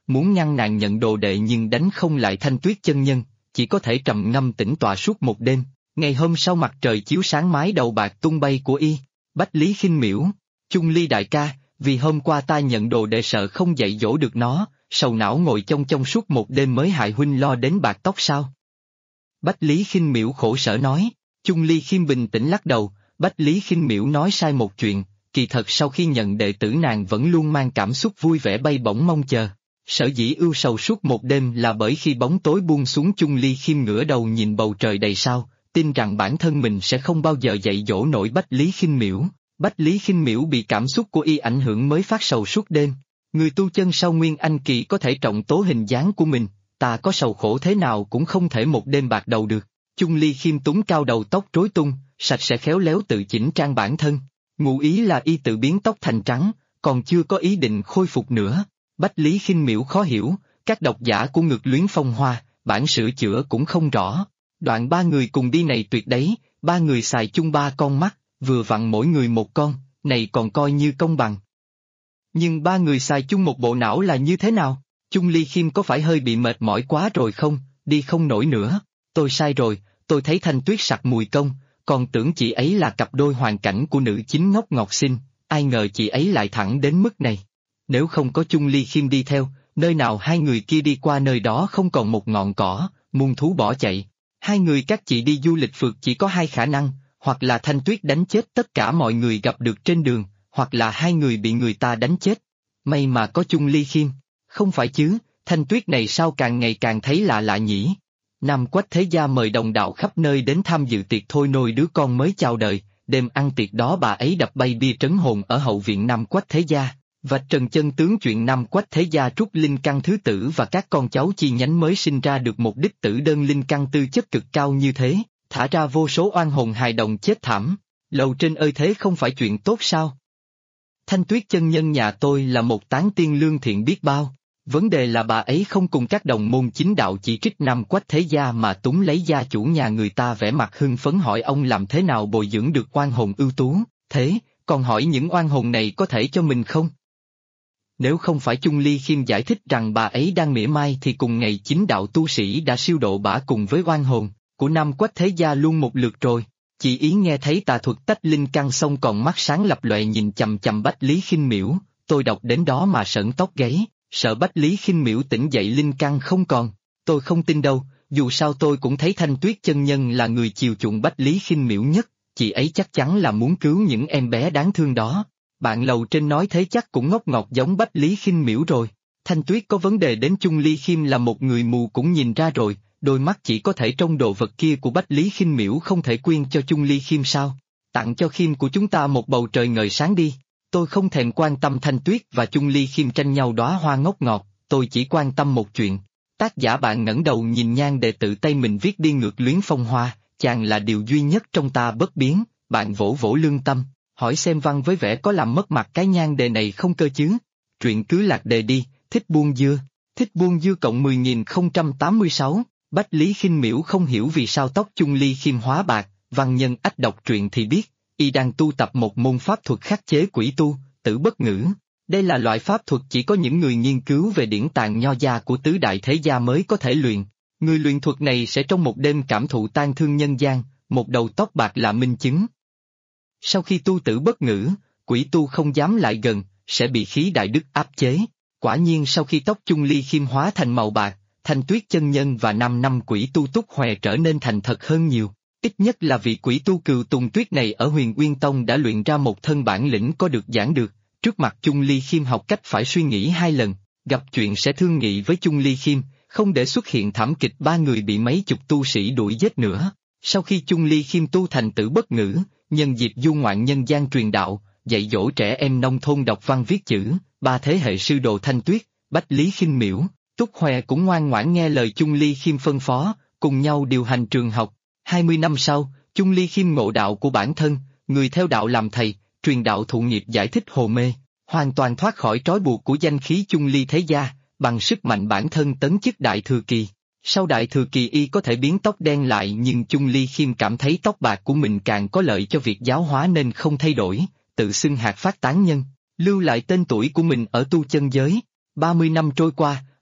muốn ngăn nàng nhận đồ đệ nhưng đánh không lại Thanh Tuyết chân nhân, chỉ có thể trầm ngâm tĩnh tọa suốt một đêm. Ngày hôm sau mặt trời chiếu sáng mái đầu bạc tung bay của y. Bách Lý khinh miễu, Chung Ly đại ca, vì hôm qua ta nhận đồ đệ sợ không dạy dỗ được nó, sầu não ngồi trong suốt một đêm mới hại huynh lo đến bạc tóc sao? Bách Lý khinh miễu khổ sở nói. Chung Ly Khiêm bình tĩnh lắc đầu. Bách Lý khinh miễu nói sai một chuyện, kỳ thật sau khi nhận đệ tử nàng vẫn luôn mang cảm xúc vui vẻ bay bổng mong chờ. Sở dĩ ưu sầu suốt một đêm là bởi khi bóng tối buông xuống Chung Ly Khiêm ngửa đầu nhìn bầu trời đầy sao, tin rằng bản thân mình sẽ không bao giờ dạy dỗ nổi Bách Lý khinh miễu. Bách Lý khinh miễu bị cảm xúc của y ảnh hưởng mới phát sầu suốt đêm. Người tu chân sau Nguyên Anh kỳ có thể trọng tố hình dáng của mình, ta có sầu khổ thế nào cũng không thể một đêm bạc đầu được. Chung Ly khiêm túng cao đầu tóc rối tung, sạch sẽ khéo léo tự chỉnh trang bản thân. Ngụ ý là y tự biến tóc thành trắng, còn chưa có ý định khôi phục nữa. Bách Lý khinh miễu khó hiểu, các độc giả của Ngược Luyến Phong Hoa, bản sửa chữa cũng không rõ. Đoạn ba người cùng đi này tuyệt đấy, ba người xài chung ba con mắt, vừa vặn mỗi người một con, này còn coi như công bằng. Nhưng ba người xài chung một bộ não là như thế nào? Chung Ly Khiêm có phải hơi bị mệt mỏi quá rồi không, đi không nổi nữa. Tôi sai rồi, tôi thấy Thanh Tuyết sặc mùi công, còn tưởng chị ấy là cặp đôi hoàn cảnh của nữ chính ngốc ngọt xinh, ai ngờ chị ấy lại thẳng đến mức này. Nếu không có Chung Ly Khiêm đi theo, nơi nào hai người kia đi qua nơi đó không còn một ngọn cỏ, muôn thú bỏ chạy. Hai người các chị đi du lịch phượt chỉ có hai khả năng, hoặc là Thanh Tuyết đánh chết tất cả mọi người gặp được trên đường, hoặc là hai người bị người ta đánh chết. May mà có Chung Ly Khiêm. Không phải chứ, Thanh Tuyết này sao càng ngày càng thấy lạ lạ nhỉ? Nam Quách Thế Gia mời đồng đạo khắp nơi đến tham dự tiệc thôi nôi đứa con mới chào đời, đêm ăn tiệc đó bà ấy đập bay bia trấn hồn ở hậu viện Nam Quách Thế Gia, vạch trần chân tướng chuyện Nam Quách Thế Gia trút linh căn thứ tử và các con cháu chi nhánh mới sinh ra được một đích tử đơn linh căn tư chất cực cao như thế, thả ra vô số oan hồn hài đồng chết thảm. Lầu trên ơi thế không phải chuyện tốt sao? Thanh Tuyết chân nhân nhà tôi là một tán tiên lương thiện biết bao. Vấn đề là bà ấy không cùng các đồng môn chính đạo chỉ trích Nam Quách Thế Gia mà túng lấy gia chủ nhà người ta vẻ mặt hưng phấn hỏi ông làm thế nào bồi dưỡng được oan hồn ưu tú, thế, còn hỏi những oan hồn này có thể cho mình không? Nếu không phải Chung Ly Khiêm giải thích rằng bà ấy đang mỉa mai thì cùng ngày chính đạo tu sĩ đã siêu độ bả cùng với oan hồn của Nam Quách Thế Gia luôn một lượt rồi. Chị Ý nghe thấy tà thuật tách linh căn xong còn mắt sáng lập lòe nhìn chằm chằm Bách Lý khinh miễu, tôi đọc đến đó mà sởn tóc gáy. Sợ Bách Lý khinh miễu tỉnh dậy linh căn không còn, tôi không tin đâu, dù sao tôi cũng thấy Thanh Tuyết chân nhân là người chiều chuộng Bách Lý khinh miễu nhất, chị ấy chắc chắn là muốn cứu những em bé đáng thương đó. Bạn lầu trên nói thế chắc cũng ngốc ngọt giống Bách Lý khinh miễu rồi. Thanh Tuyết có vấn đề đến Chung Ly Khiêm là một người mù cũng nhìn ra rồi, đôi mắt chỉ có thể trông đồ vật kia của Bách Lý khinh miễu không thể quyên cho Chung Ly Khiêm sao? Tặng cho Khiêm của chúng ta một bầu trời ngời sáng đi. Tôi không thèm quan tâm Thanh Tuyết và Chung Ly Khiêm tranh nhau đóa hoa ngốc ngọt, tôi chỉ quan tâm một chuyện. Tác giả bạn ngẩng đầu nhìn nhan đề tự tay mình viết đi Ngược Luyến Phong Hoa, chàng là điều duy nhất trong ta bất biến, bạn vỗ vỗ lương tâm, hỏi xem văn với vẻ có làm mất mặt cái nhan đề này không cơ chứ? Truyện cứ lạc đề đi, thích buông dưa, thích buông dưa cộng 10.086, Bách Lý khinh miễu không hiểu vì sao tóc Chung Ly Khiêm hóa bạc, văn nhân ách đọc truyện thì biết. Y đang tu tập một môn pháp thuật khắc chế quỷ tu, tử bất ngữ. Đây là loại pháp thuật chỉ có những người nghiên cứu về điển tàng nho gia của tứ đại thế gia mới có thể luyện. Người luyện thuật này sẽ trong một đêm cảm thụ tan thương nhân gian, một đầu tóc bạc là minh chứng. Sau khi tu tử bất ngữ, quỷ tu không dám lại gần, sẽ bị khí đại đức áp chế. Quả nhiên sau khi tóc Chung Ly Khiêm hóa thành màu bạc, Thanh Tuyết chân nhân và 5 năm quỷ tu Túc Hòe trở nên thành thật hơn nhiều. Ít nhất là vị quỷ tu Cừu Tùng Tuyết này ở Huyền Uyên Tông đã luyện ra một thân bản lĩnh có được giảng được, trước mặt Chung Ly Khiêm học cách phải suy nghĩ 2 lần, gặp chuyện sẽ thương nghị với Chung Ly Khiêm, không để xuất hiện thảm kịch 3 người bị mấy chục tu sĩ đuổi giết nữa. Sau khi Chung Ly Khiêm tu thành tử bất ngữ, nhân dịp du ngoạn nhân gian truyền đạo, dạy dỗ trẻ em nông thôn đọc văn viết chữ, 3 thế hệ sư đồ Thanh Tuyết, Bách Lý khinh miễu, Túc Hòe cũng ngoan ngoãn nghe lời Chung Ly Khiêm phân phó, cùng nhau điều hành trường học. 20 năm sau, Chung Ly Khiêm ngộ đạo của bản thân, người theo đạo làm thầy, truyền đạo thụ nghiệp giải thích hồ mê, hoàn toàn thoát khỏi trói buộc của danh khí Chung Ly Thế Gia, bằng sức mạnh bản thân tấn chức Đại Thừa Kỳ. Sau Đại Thừa Kỳ y có thể biến tóc đen lại nhưng Chung Ly Khiêm cảm thấy tóc bạc của mình càng có lợi cho việc giáo hóa nên không thay đổi, tự xưng hạt phát tán nhân, lưu lại tên tuổi của mình ở tu chân giới. 30 năm trôi qua,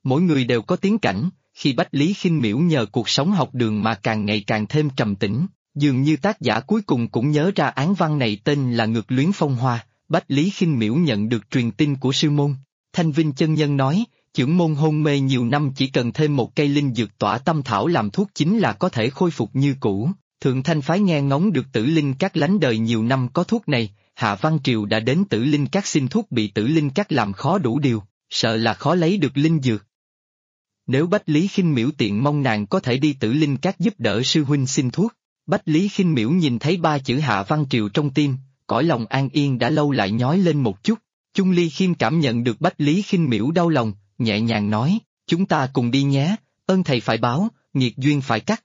Mỗi người đều có tiến cảnh, khi Bách Lý Khinh Miễu nhờ cuộc sống học đường mà càng ngày càng thêm trầm tĩnh, dường như tác giả cuối cùng cũng nhớ ra án văn này tên là Ngược luyến phong hoa. Bách Lý Khinh Miễu nhận được truyền tin của sư môn. Thanh Vinh chân nhân nói, chưởng môn hôn mê nhiều năm chỉ cần thêm một cây linh dược tỏa tâm thảo làm thuốc chính là có thể khôi phục như cũ. Thượng Thanh phái nghe ngóng được Tử Linh Các lánh đời nhiều năm có thuốc này, Hạ Văn Triều đã đến Tử Linh Các xin thuốc bị Tử Linh Các làm khó đủ điều, sợ là khó lấy được linh dược. Nếu Bách Lý Khinh Miễu tiện mong nàng có thể đi Tử Linh Các giúp đỡ sư huynh xin thuốc. Bách Lý Khinh Miễu nhìn thấy ba chữ Hạ Văn Triều trong tim, cõi lòng an yên đã lâu lại nhói lên một chút. Chung Ly Khiêm cảm nhận được Bách Lý Khinh Miễu đau lòng, nhẹ nhàng nói, chúng ta cùng đi nhé, ơn thầy phải báo, nghiệt duyên phải cắt.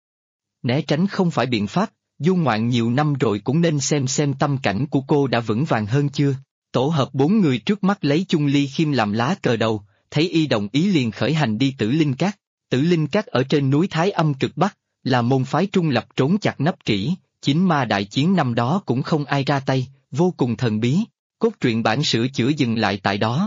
Né tránh không phải biện pháp, du ngoạn nhiều năm rồi cũng nên xem tâm cảnh của cô đã vững vàng hơn chưa. Tổ hợp 4 người trước mắt lấy Chung Ly Khiêm làm lá cờ đầu, thấy y đồng ý liền khởi hành đi Tử Linh Các. Tử Linh Các ở trên núi Thái Âm cực Bắc, là môn phái trung lập trốn chặt nấp kỹ, chính ma đại chiến năm đó cũng không ai ra tay, vô cùng thần bí, cốt truyện bản sửa chữa dừng lại tại đó.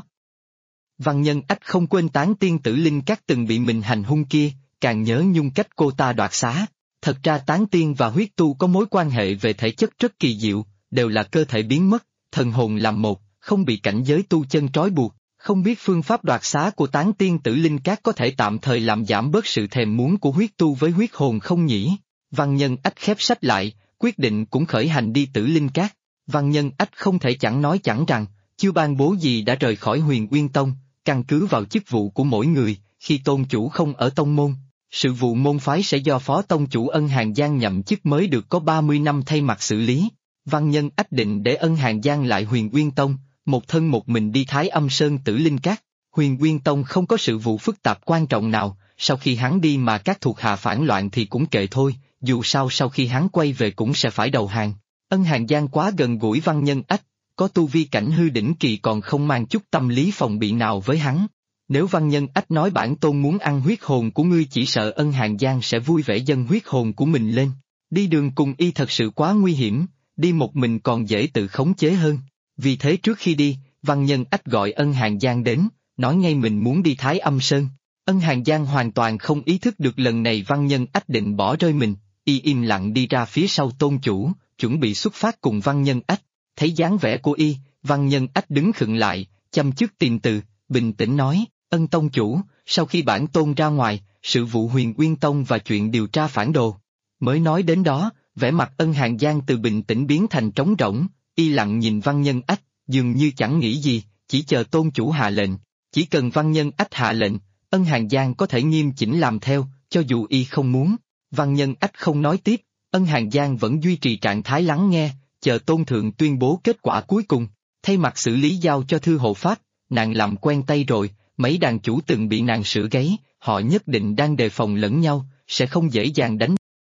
Văn Nhân Ách không quên tán tiên Tử Linh Các từng bị mình hành hung kia, càng nhớ nhung cách cô ta đoạt xá. Thật ra tán tiên và huyết tu có mối quan hệ về thể chất rất kỳ diệu, đều là cơ thể biến mất, thần hồn làm một, không bị cảnh giới tu chân trói buộc. Không biết phương pháp đoạt xá của tán tiên Tử Linh Các có thể tạm thời làm giảm bớt sự thèm muốn của huyết tu với huyết hồn không nhỉ? Văn Nhân Ách khép sách lại, quyết định cũng khởi hành đi Tử Linh Các. Văn Nhân Ách không thể chẳng nói chẳng rằng, chưa ban bố gì đã rời khỏi Huyền Uyên Tông, căn cứ vào chức vụ của mỗi người, khi tôn chủ không ở tông môn, sự vụ môn phái sẽ do phó tông chủ Ân Hàn Giang nhậm chức mới được có 30 năm thay mặt xử lý. Văn Nhân Ách định để Ân Hàn Giang lại Huyền Uyên Tông, một thân một mình đi Thái Âm Sơn Tử Linh Các. Huyền Uyên Tông không có sự vụ phức tạp quan trọng nào, sau khi hắn đi mà các thuộc hạ phản loạn thì cũng kệ thôi, dù sao sau khi hắn quay về cũng sẽ phải đầu hàng. Ân Hàn Giang quá gần gũi Văn Nhân Ách, có tu vi cảnh hư đỉnh kỳ còn không mang chút tâm lý phòng bị nào với hắn. Nếu Văn Nhân Ách nói bản tôn muốn ăn huyết hồn của ngươi chỉ sợ Ân Hàn Giang sẽ vui vẻ dâng huyết hồn của mình lên. Đi đường cùng y thật sự quá nguy hiểm, đi một mình còn dễ tự khống chế hơn. Vì thế trước khi đi, Văn Nhân Ách gọi Ân Hàn Giang đến, nói ngay mình muốn đi Thái Âm Sơn. Ân Hàn Giang hoàn toàn không ý thức được lần này Văn Nhân Ách định bỏ rơi mình, y im lặng đi ra phía sau tôn chủ, chuẩn bị xuất phát cùng Văn Nhân Ách. Thấy dáng vẻ của y, Văn Nhân Ách đứng khựng lại, chăm chút tìm từ, bình tĩnh nói, Ân tông chủ, sau khi bản tôn ra ngoài, sự vụ Huyền Uyên Tông và chuyện điều tra phản đồ. Mới nói đến đó, vẻ mặt Ân Hàn Giang từ bình tĩnh biến thành trống rỗng, y lặng nhìn Văn Nhân Ách, dường như chẳng nghĩ gì, chỉ chờ tôn chủ hạ lệnh. Chỉ cần Văn Nhân Ách hạ lệnh, Ân Hàn Giang có thể nghiêm chỉnh làm theo, cho dù y không muốn. Văn Nhân Ách không nói tiếp, Ân Hàn Giang vẫn duy trì trạng thái lắng nghe, chờ tôn thượng tuyên bố kết quả cuối cùng. Thay mặt xử lý giao cho thư hộ pháp, nàng làm quen tay rồi, mấy đàn chủ từng bị nàng sửa gáy, họ nhất định đang đề phòng lẫn nhau, sẽ không dễ dàng đánh.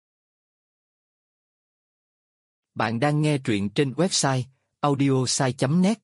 Bạn đang nghe truyện trên website audiosai.net.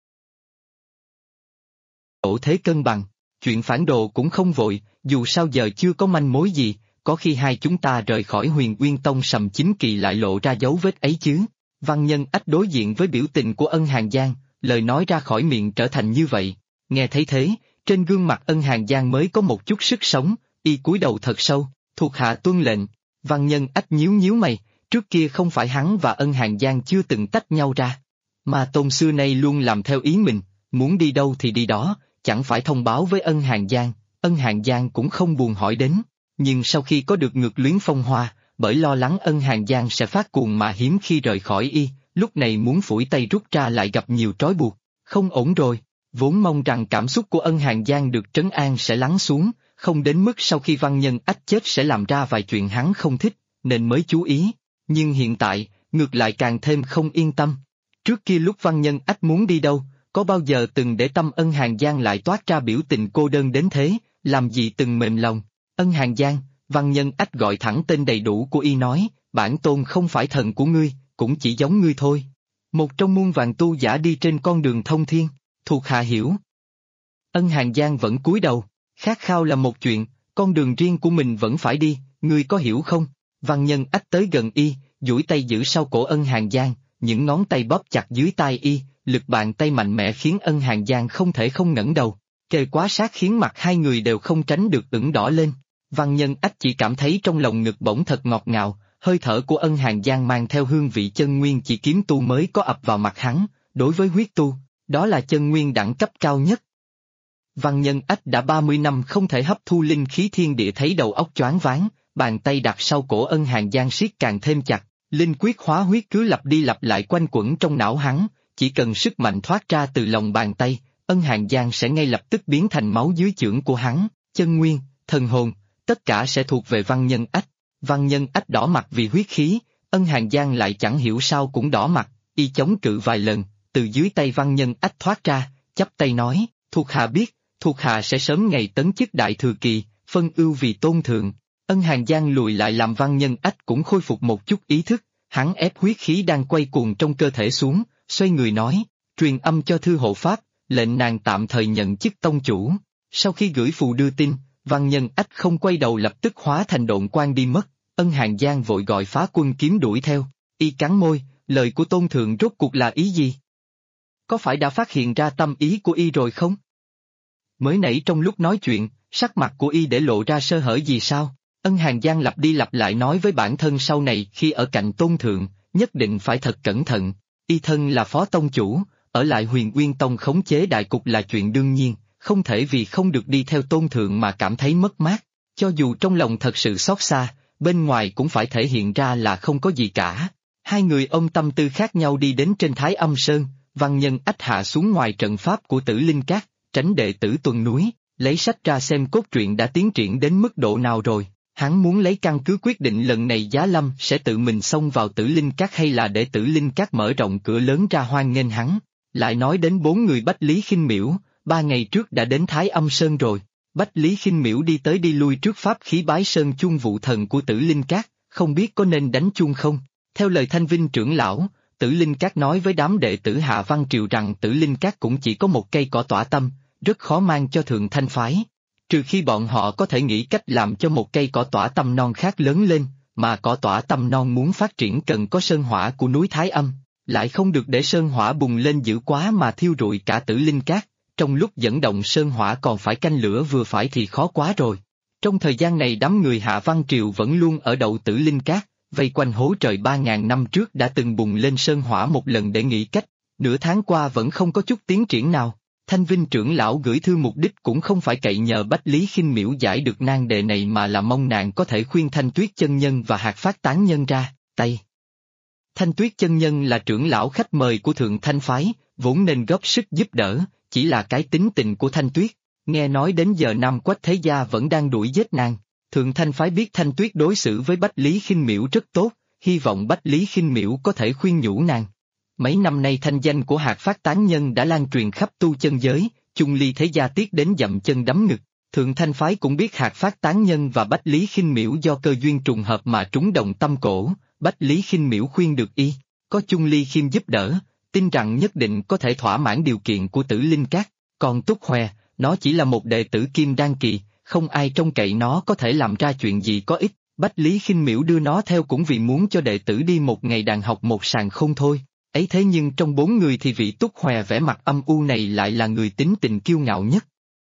Tổ thế cân bằng, chuyện phản đồ cũng không vội, dù sao giờ chưa có manh mối gì, có khi hai chúng ta rời khỏi Huyền Uyên Tông Sầm Chính Kỳ lại lộ ra dấu vết ấy chứ. Văn Nhân Ách đối diện với biểu tình của Ân Hàn Giang, lời nói ra khỏi miệng trở thành như vậy, nghe thấy thế, trên gương mặt Ân Hàn Giang mới có một chút sức sống, y cúi đầu thật sâu, thuộc hạ tuân lệnh. Văn Nhân Ách nhíu nhíu mày, trước kia không phải hắn và Ân Hàn Giang chưa từng tách nhau ra, mà tôn xưa nay luôn làm theo ý mình, muốn đi đâu thì đi đó, chẳng phải thông báo với Ân Hàn Giang, Ân Hàn Giang cũng không buồn hỏi đến, nhưng sau khi có được Ngược luyến phong hoa, bởi lo lắng Ân Hàn Giang sẽ phát cuồng mà hiếm khi rời khỏi y, lúc này muốn phủi tay rút ra lại gặp nhiều trói buộc, không ổn rồi, vốn mong rằng cảm xúc của Ân Hàn Giang được trấn an sẽ lắng xuống, không đến mức sau khi Văn Nhân Ách chết sẽ làm ra vài chuyện hắn không thích, nên mới chú ý, nhưng hiện tại, ngược lại càng thêm không yên tâm. Trước kia lúc Văn Nhân Ách muốn đi đâu, có bao giờ từng để tâm Ân Hàn Giang lại toát ra biểu tình cô đơn đến thế, làm gì từng mềm lòng. Ân Hàn Giang, Văn Nhân Ách gọi thẳng tên đầy đủ của y nói, bản tôn không phải thần của ngươi, cũng chỉ giống ngươi thôi. Một trong muôn vạn tu giả đi trên con đường thông thiên, thuộc hạ hiểu. Ân Hàn Giang vẫn cúi đầu, khát khao là một chuyện, con đường riêng của mình vẫn phải đi, ngươi có hiểu không? Văn Nhân Ách tới gần y, duỗi tay giữ sau cổ Ân Hàn Giang, những ngón tay bóp chặt dưới tai y, lực bàn tay mạnh mẽ khiến Ân Hàn Giang không thể không ngẩng đầu. kề quá sát khiến mặt hai người đều không tránh được ửng đỏ lên. Văn Nhân Ách chỉ cảm thấy trong lòng ngực bỗng thật ngọt ngào, hơi thở của Ân Hàn Giang mang theo hương vị chân nguyên chỉ kiếm tu mới có ập vào mặt hắn, đối với huyết tu, đó là chân nguyên đẳng cấp cao nhất. Văn Nhân Ách đã 30 năm không thể hấp thu linh khí thiên địa thấy đầu óc choáng váng, bàn tay đặt sau cổ Ân Hàn Giang siết càng thêm chặt, linh quyết hóa huyết cứ lặp đi lặp lại quanh quẩn trong não hắn, chỉ cần sức mạnh thoát ra từ lòng bàn tay, Ân Hàn Giang sẽ ngay lập tức biến thành máu dưới chưởng của hắn, chân nguyên, thần hồn, tất cả sẽ thuộc về Văn Nhân Ách. Văn Nhân Ách đỏ mặt vì huyết khí, Ân Hàn Giang lại chẳng hiểu sao cũng đỏ mặt, y chống cự vài lần, từ dưới tay Văn Nhân Ách thoát ra, chắp tay nói, thuộc hạ biết, thuộc hạ sẽ sớm ngày tấn chức đại thừa kỳ, phân ưu vì tôn thượng. Ân Hàn Giang lùi lại làm Văn Nhân Ách cũng khôi phục một chút ý thức, hắn ép huyết khí đang quay cuồng trong cơ thể xuống, xoay người nói, truyền âm cho thư hộ pháp, lệnh nàng tạm thời nhận chức tông chủ. Sau khi gửi phù đưa tin, Văn Nhân Ách không quay đầu lập tức hóa thành độn quang đi mất, Ân Hàn Giang vội gọi Phá Quân Kiếm đuổi theo, y cắn môi, lời của tôn thượng rốt cuộc là ý gì? Có phải đã phát hiện ra tâm ý của y rồi không? Mới nãy trong lúc nói chuyện, sắc mặt của y để lộ ra sơ hở gì sao? Ân Hàn Giang lặp đi lặp lại nói với bản thân sau này khi ở cạnh tôn thượng, nhất định phải thật cẩn thận, y thân là phó tông chủ, ở lại Huyền Uyên Tông khống chế đại cục là chuyện đương nhiên, không thể vì không được đi theo tôn thượng mà cảm thấy mất mát, cho dù trong lòng thật sự xót xa, bên ngoài cũng phải thể hiện ra là không có gì cả. Hai người ôm tâm tư khác nhau đi đến trên Thái Âm Sơn, Văn Nhân Ách hạ xuống ngoài trận pháp của Tử Linh Các, tránh đệ tử tuần núi, lấy sách ra xem cốt truyện đã tiến triển đến mức độ nào rồi. Hắn muốn lấy căn cứ quyết định lần này Giá Lâm sẽ tự mình xông vào Tử Linh Các hay là để Tử Linh Các mở rộng cửa lớn ra hoan nghênh hắn. Lại nói đến 4 người Bách Lý Khinh Miễu, 3 ngày trước đã đến Thái Âm Sơn rồi. Bách Lý Khinh Miễu đi tới đi lui trước pháp khí bái sơn chuông vụ thần của Tử Linh Các, không biết có nên đánh chuông không? Theo lời Thanh Vinh trưởng lão, Tử Linh Các nói với đám đệ tử Hạ Văn Triều rằng Tử Linh Các cũng chỉ có một cây cỏ tỏa tâm, rất khó mang cho Thượng Thanh phái. Trừ khi bọn họ có thể nghĩ cách làm cho một cây cỏ tỏa tâm non khác lớn lên, mà cỏ tỏa tâm non muốn phát triển cần có sơn hỏa của núi Thái Âm, lại không được để sơn hỏa bùng lên dữ quá mà thiêu rụi cả Tử Linh Các, trong lúc dẫn động sơn hỏa còn phải canh lửa vừa phải thì khó quá rồi. Trong thời gian này đám người Hạ Văn Triều vẫn luôn ở đậu Tử Linh Các, vây quanh hố trời 3.000 năm trước đã từng bùng lên sơn hỏa một lần để nghĩ cách, nửa tháng qua vẫn không có chút tiến triển nào. Thanh Vinh trưởng lão gửi thư mục đích cũng không phải cậy nhờ Bách Lý Khinh Miễu giải được nan đề này mà là mong nàng có thể khuyên Thanh Tuyết chân nhân và Hạc Phát tán nhân ra tay. Thanh Tuyết chân nhân là trưởng lão khách mời của Thượng Thanh phái, vốn nên góp sức giúp đỡ, chỉ là cái tính tình của Thanh Tuyết. Nghe nói đến giờ Nam Quách Thế Gia vẫn đang đuổi giết nàng. Thượng Thanh phái biết Thanh Tuyết đối xử với Bách Lý Khinh Miễu rất tốt, hy vọng Bách Lý Khinh Miễu có thể khuyên nhủ nàng. Mấy năm nay thanh danh của Hạc Phát tán nhân đã lan truyền khắp tu chân giới, Chung Ly Thế Gia tiếc đến dậm chân đấm ngực. Thượng Thanh phái cũng biết Hạc Phát tán nhân và Bách Lý Khinh Miễu do cơ duyên trùng hợp mà trúng đồng tâm cổ, Bách Lý Khinh Miễu khuyên được y, có Chung Ly Khiêm giúp đỡ, tin rằng nhất định có thể thỏa mãn điều kiện của Tử Linh Các. Còn Túc Hoè, nó chỉ là một đệ tử Kim Đan kỳ, không ai trông cậy nó có thể làm ra chuyện gì có ích. Bách Lý Khinh Miễu đưa nó theo cũng vì muốn cho đệ tử đi một ngày đàn học một sàng không thôi. Ấy thế nhưng trong 4 người thì vị Túc Hoè vẻ mặt âm u này lại là người tính tình kiêu ngạo nhất.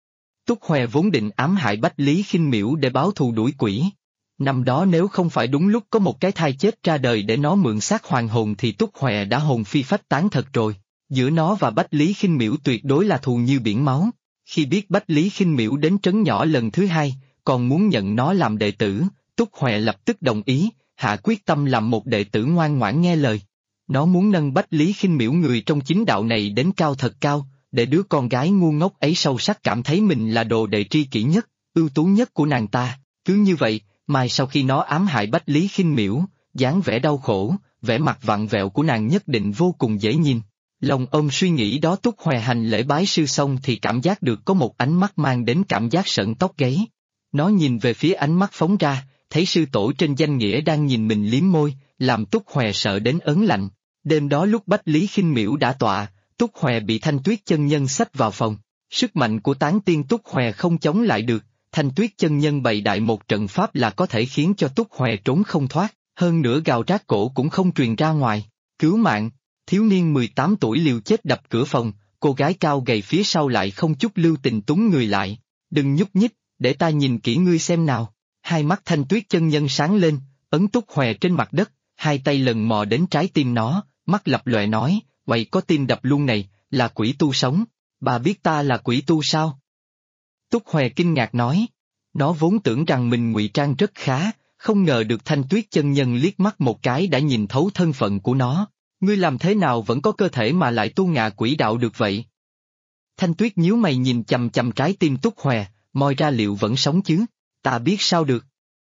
Túc Hoè vốn định ám hại Bách Lý Khinh Miễu để báo thù đuổi quỷ. Năm đó nếu không phải đúng lúc có một cái thai chết ra đời để nó mượn xác hoàn hồn thì Túc Hoè đã hồn phi phách tán thật rồi. Giữa nó và Bách Lý Khinh Miễu tuyệt đối là thù như biển máu. Khi biết Bách Lý Khinh Miễu đến trấn nhỏ lần thứ 2, còn muốn nhận nó làm đệ tử, Túc Hoè lập tức đồng ý, hạ quyết tâm làm một đệ tử ngoan ngoãn nghe lời. Nó muốn nâng Bách Lý Khinh Miễu người trong chính đạo này đến cao thật cao, để đứa con gái ngu ngốc ấy sâu sắc cảm thấy mình là đồ đệ tri kỷ nhất, ưu tú nhất của nàng ta. Cứ như vậy, mai sau khi nó ám hại Bách Lý Khinh Miễu, dáng vẻ đau khổ, vẻ mặt vặn vẹo của nàng nhất định vô cùng dễ nhìn. Lòng ôm suy nghĩ đó Túc Hoè hành lễ bái sư xong thì cảm giác được có một ánh mắt mang đến cảm giác sởn tóc gáy. Nó nhìn về phía ánh mắt phóng ra, thấy sư tổ trên danh nghĩa đang nhìn mình liếm môi, làm Túc Hoè sợ đến ớn lạnh. Đêm đó lúc Bách Lý Khinh Miễu đã tọa, Túc Hoè bị Thanh Tuyết chân nhân xách vào phòng. Sức mạnh của tán tiên Túc Hoè không chống lại được, Thanh Tuyết chân nhân bày đại một trận pháp là có thể khiến cho Túc Hoè trốn không thoát, hơn nữa gào rát cổ cũng không truyền ra ngoài. Cứu mạng! Thiếu niên 18 tuổi liều chết đập cửa phòng, cô gái cao gầy phía sau lại không chút lưu tình túng người lại. Đừng nhúc nhích, để ta nhìn kỹ ngươi xem nào. Hai mắt Thanh Tuyết chân nhân sáng lên, ấn Túc Hòe trên mặt đất, hai tay lần mò đến trái tim nó, mắt lập lòe nói, vậy có tim đập luôn này, là quỷ tu sống. Bà biết ta là quỷ tu sao? Túc Hòe kinh ngạc nói. Nó vốn tưởng rằng mình ngụy trang rất khá, không ngờ được Thanh Tuyết chân nhân liếc mắt một cái đã nhìn thấu thân phận của nó. Ngươi làm thế nào vẫn có cơ thể mà lại tu ngạ quỷ đạo được vậy? Thanh Tuyết nhíu mày nhìn chằm chằm trái tim Túc Hòe, moi ra liệu vẫn sống chứ? Ta biết sao được.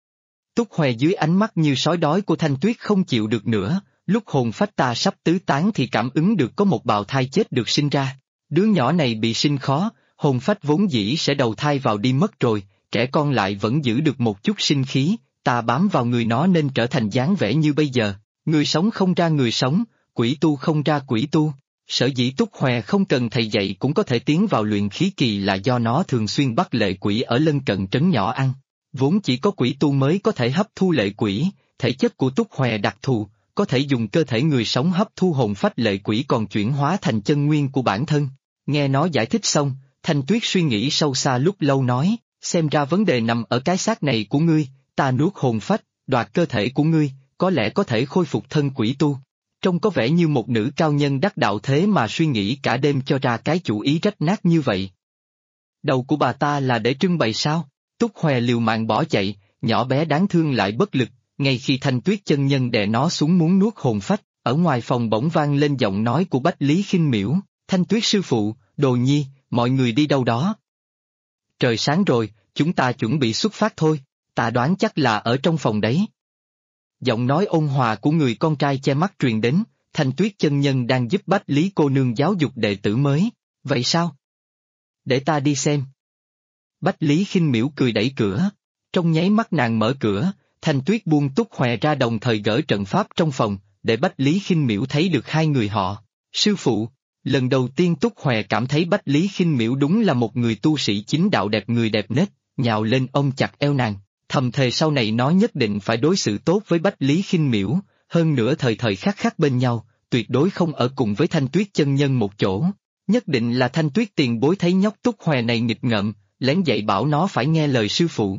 Túc Hòe dưới ánh mắt như sói đói của Thanh Tuyết không chịu được nữa, lúc hồn phách ta sắp tứ tán thì cảm ứng được có một bào thai chết được sinh ra. Đứa nhỏ này bị sinh khó, hồn phách vốn dĩ sẽ đầu thai vào đi mất rồi, trẻ con lại vẫn giữ được một chút sinh khí, ta bám vào người nó nên trở thành dáng vẻ như bây giờ, người sống không ra người sống, quỷ tu không ra quỷ tu. Sở dĩ Túc Hòe không cần thầy dạy cũng có thể tiến vào luyện khí kỳ là do nó thường xuyên bắt lệ quỷ ở lân cận trấn nhỏ ăn. Vốn chỉ có quỷ tu mới có thể hấp thu lệ quỷ, thể chất của Túc Hòe đặc thù, có thể dùng cơ thể người sống hấp thu hồn phách lệ quỷ còn chuyển hóa thành chân nguyên của bản thân. Nghe nó giải thích xong, Thanh Tuyết suy nghĩ sâu xa lúc lâu nói, xem ra vấn đề nằm ở cái xác này của ngươi, ta nuốt hồn phách, đoạt cơ thể của ngươi, có lẽ có thể khôi phục thân quỷ tu. Trông có vẻ như một nữ cao nhân đắc đạo thế mà suy nghĩ cả đêm cho ra cái chủ ý rách nát như vậy. Đầu của bà ta là để trưng bày sao? Túc Hòe liều mạng bỏ chạy, nhỏ bé đáng thương lại bất lực, ngay khi Thanh Tuyết chân nhân đè nó xuống muốn nuốt hồn phách, ở ngoài phòng bỗng vang lên giọng nói của Bách Lý Khinh Miễu, Thanh Tuyết sư phụ, Đồ Nhi, mọi người đi đâu đó? Trời sáng rồi, chúng ta chuẩn bị xuất phát thôi, ta đoán chắc là ở trong phòng đấy. Giọng nói ôn hòa của người con trai che mắt truyền đến, Thanh Tuyết chân nhân đang giúp Bách Lý cô nương giáo dục đệ tử mới, vậy sao? Để ta đi xem. Bách Lý Khinh Miễu cười đẩy cửa, trong nháy mắt nàng mở cửa, Thanh Tuyết buông Túc Hòe ra đồng thời gỡ trận pháp trong phòng, để Bách Lý Khinh Miễu thấy được hai người họ. Sư phụ, lần đầu tiên Túc Hòe cảm thấy Bách Lý Khinh Miễu đúng là một người tu sĩ chính đạo đẹp người đẹp nết, nhào lên ôm chặt eo nàng, thầm thề sau này nó nhất định phải đối xử tốt với Bách Lý Khinh Miễu, hơn nữa thời thời khắc khắc bên nhau, tuyệt đối không ở cùng với Thanh Tuyết chân nhân một chỗ. Nhất định là Thanh Tuyết tiền bối thấy nhóc Túc Hòe này nghịch ngợm, lén dạy bảo nó phải nghe lời sư phụ.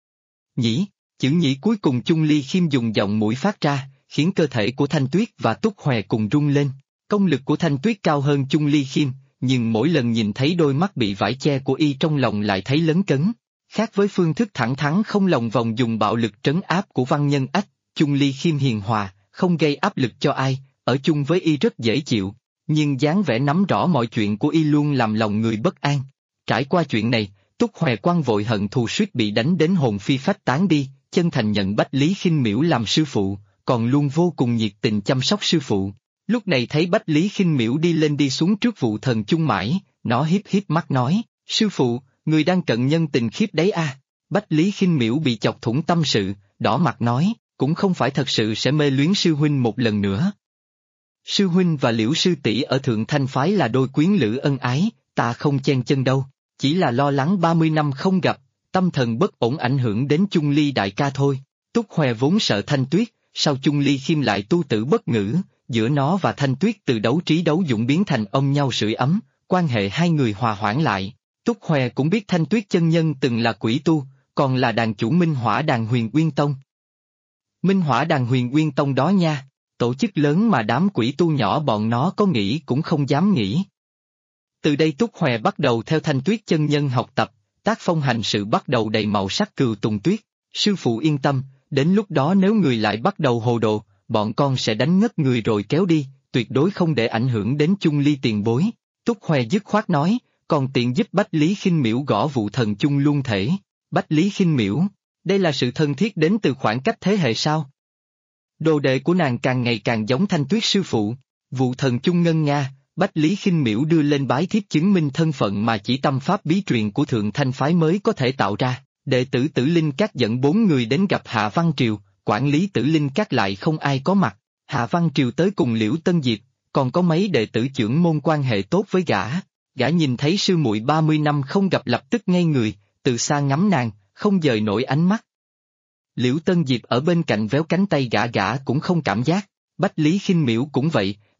Nhĩ, chữ nhĩ cuối cùng Chung Ly Khiêm dùng giọng mũi phát ra, khiến cơ thể của Thanh Tuyết và Túc Hòe cùng rung lên. Công lực của Thanh Tuyết cao hơn Chung Ly Khiêm, nhưng mỗi lần nhìn thấy đôi mắt bị vải che của y trong lòng lại thấy lấn cấn. Khác với phương thức thẳng thắn không lòng vòng dùng bạo lực trấn áp của văn nhân ách, Chung Ly Khiêm hiền hòa, không gây áp lực cho ai, ở chung với y rất dễ chịu, nhưng dáng vẻ nắm rõ mọi chuyện của y luôn làm lòng người bất an. Trải qua chuyện này, Túc Hòe Quang vội hận thù suýt bị đánh đến hồn phi phách tán đi, chân thành nhận Bách Lý Khinh Miễu làm sư phụ, còn luôn vô cùng nhiệt tình chăm sóc sư phụ. Lúc này thấy Bách Lý Khinh Miễu đi lên đi xuống trước vụ thần chung mãi, nó hiếp hiếp mắt nói, sư phụ, người đang cận nhân tình khiếp đấy à. Bách Lý Khinh Miễu bị chọc thủng tâm sự, đỏ mặt nói, cũng không phải thật sự sẽ mê luyến sư huynh một lần nữa. Sư huynh và Liễu sư tỷ ở Thượng Thanh phái là đôi quyến lữ ân ái, ta không chen chân đâu, chỉ là lo lắng 30 năm không gặp, tâm thần bất ổn ảnh hưởng đến Chung Ly đại ca thôi. Túc Hòe vốn sợ Thanh Tuyết, sau Chung Ly Khiêm lại tu tử bất ngữ, giữa nó và Thanh Tuyết từ đấu trí đấu dũng biến thành ôm nhau sưởi ấm, quan hệ hai người hòa hoãn lại. Túc Hòe cũng biết Thanh Tuyết chân nhân từng là quỷ tu, còn là đàn chủ Minh Hỏa Đàn Huyền Uyên Tông. Minh Hỏa Đàn Huyền Uyên Tông đó nha, tổ chức lớn mà đám quỷ tu nhỏ bọn nó có nghĩ cũng không dám nghĩ. Từ đây Túc Hòe bắt đầu theo Thanh Tuyết chân nhân học tập, tác phong hành sự bắt đầu đầy màu sắc Cừu Tùng Tuyết. Sư phụ yên tâm, đến lúc đó nếu người lại bắt đầu hồ đồ, bọn con sẽ đánh ngất người rồi kéo đi, tuyệt đối không để ảnh hưởng đến Chung Ly tiền bối. Túc Hòe dứt khoát nói, còn tiện giúp Bách Lý Khinh Miễu gõ vụ thần chung luôn thể. Bách Lý Khinh Miễu, đây là sự thân thiết đến từ khoảng cách thế hệ sao? Đồ đệ của nàng càng ngày càng giống Thanh Tuyết sư phụ. Vụ thần chung ngân nga, Bách Lý Khinh Miễu đưa lên bái thiếp chứng minh thân phận mà chỉ tâm pháp bí truyền của Thượng Thanh phái mới có thể tạo ra. Đệ tử Tử Linh Các dẫn 4 người đến gặp Hạ Văn Triều, quản lý Tử Linh Các lại không ai có mặt. Hạ Văn Triều tới cùng Liễu Tân Diệp, còn có mấy đệ tử chưởng môn quan hệ tốt với gã. Gã nhìn thấy sư muội 30 năm không gặp lập tức ngây người, từ xa ngắm nàng, không dời nổi ánh mắt. Liễu Tân Diệp ở bên cạnh véo cánh tay gã cũng không cảm giác, Bách Lý Khinh Miễu cũng vậy,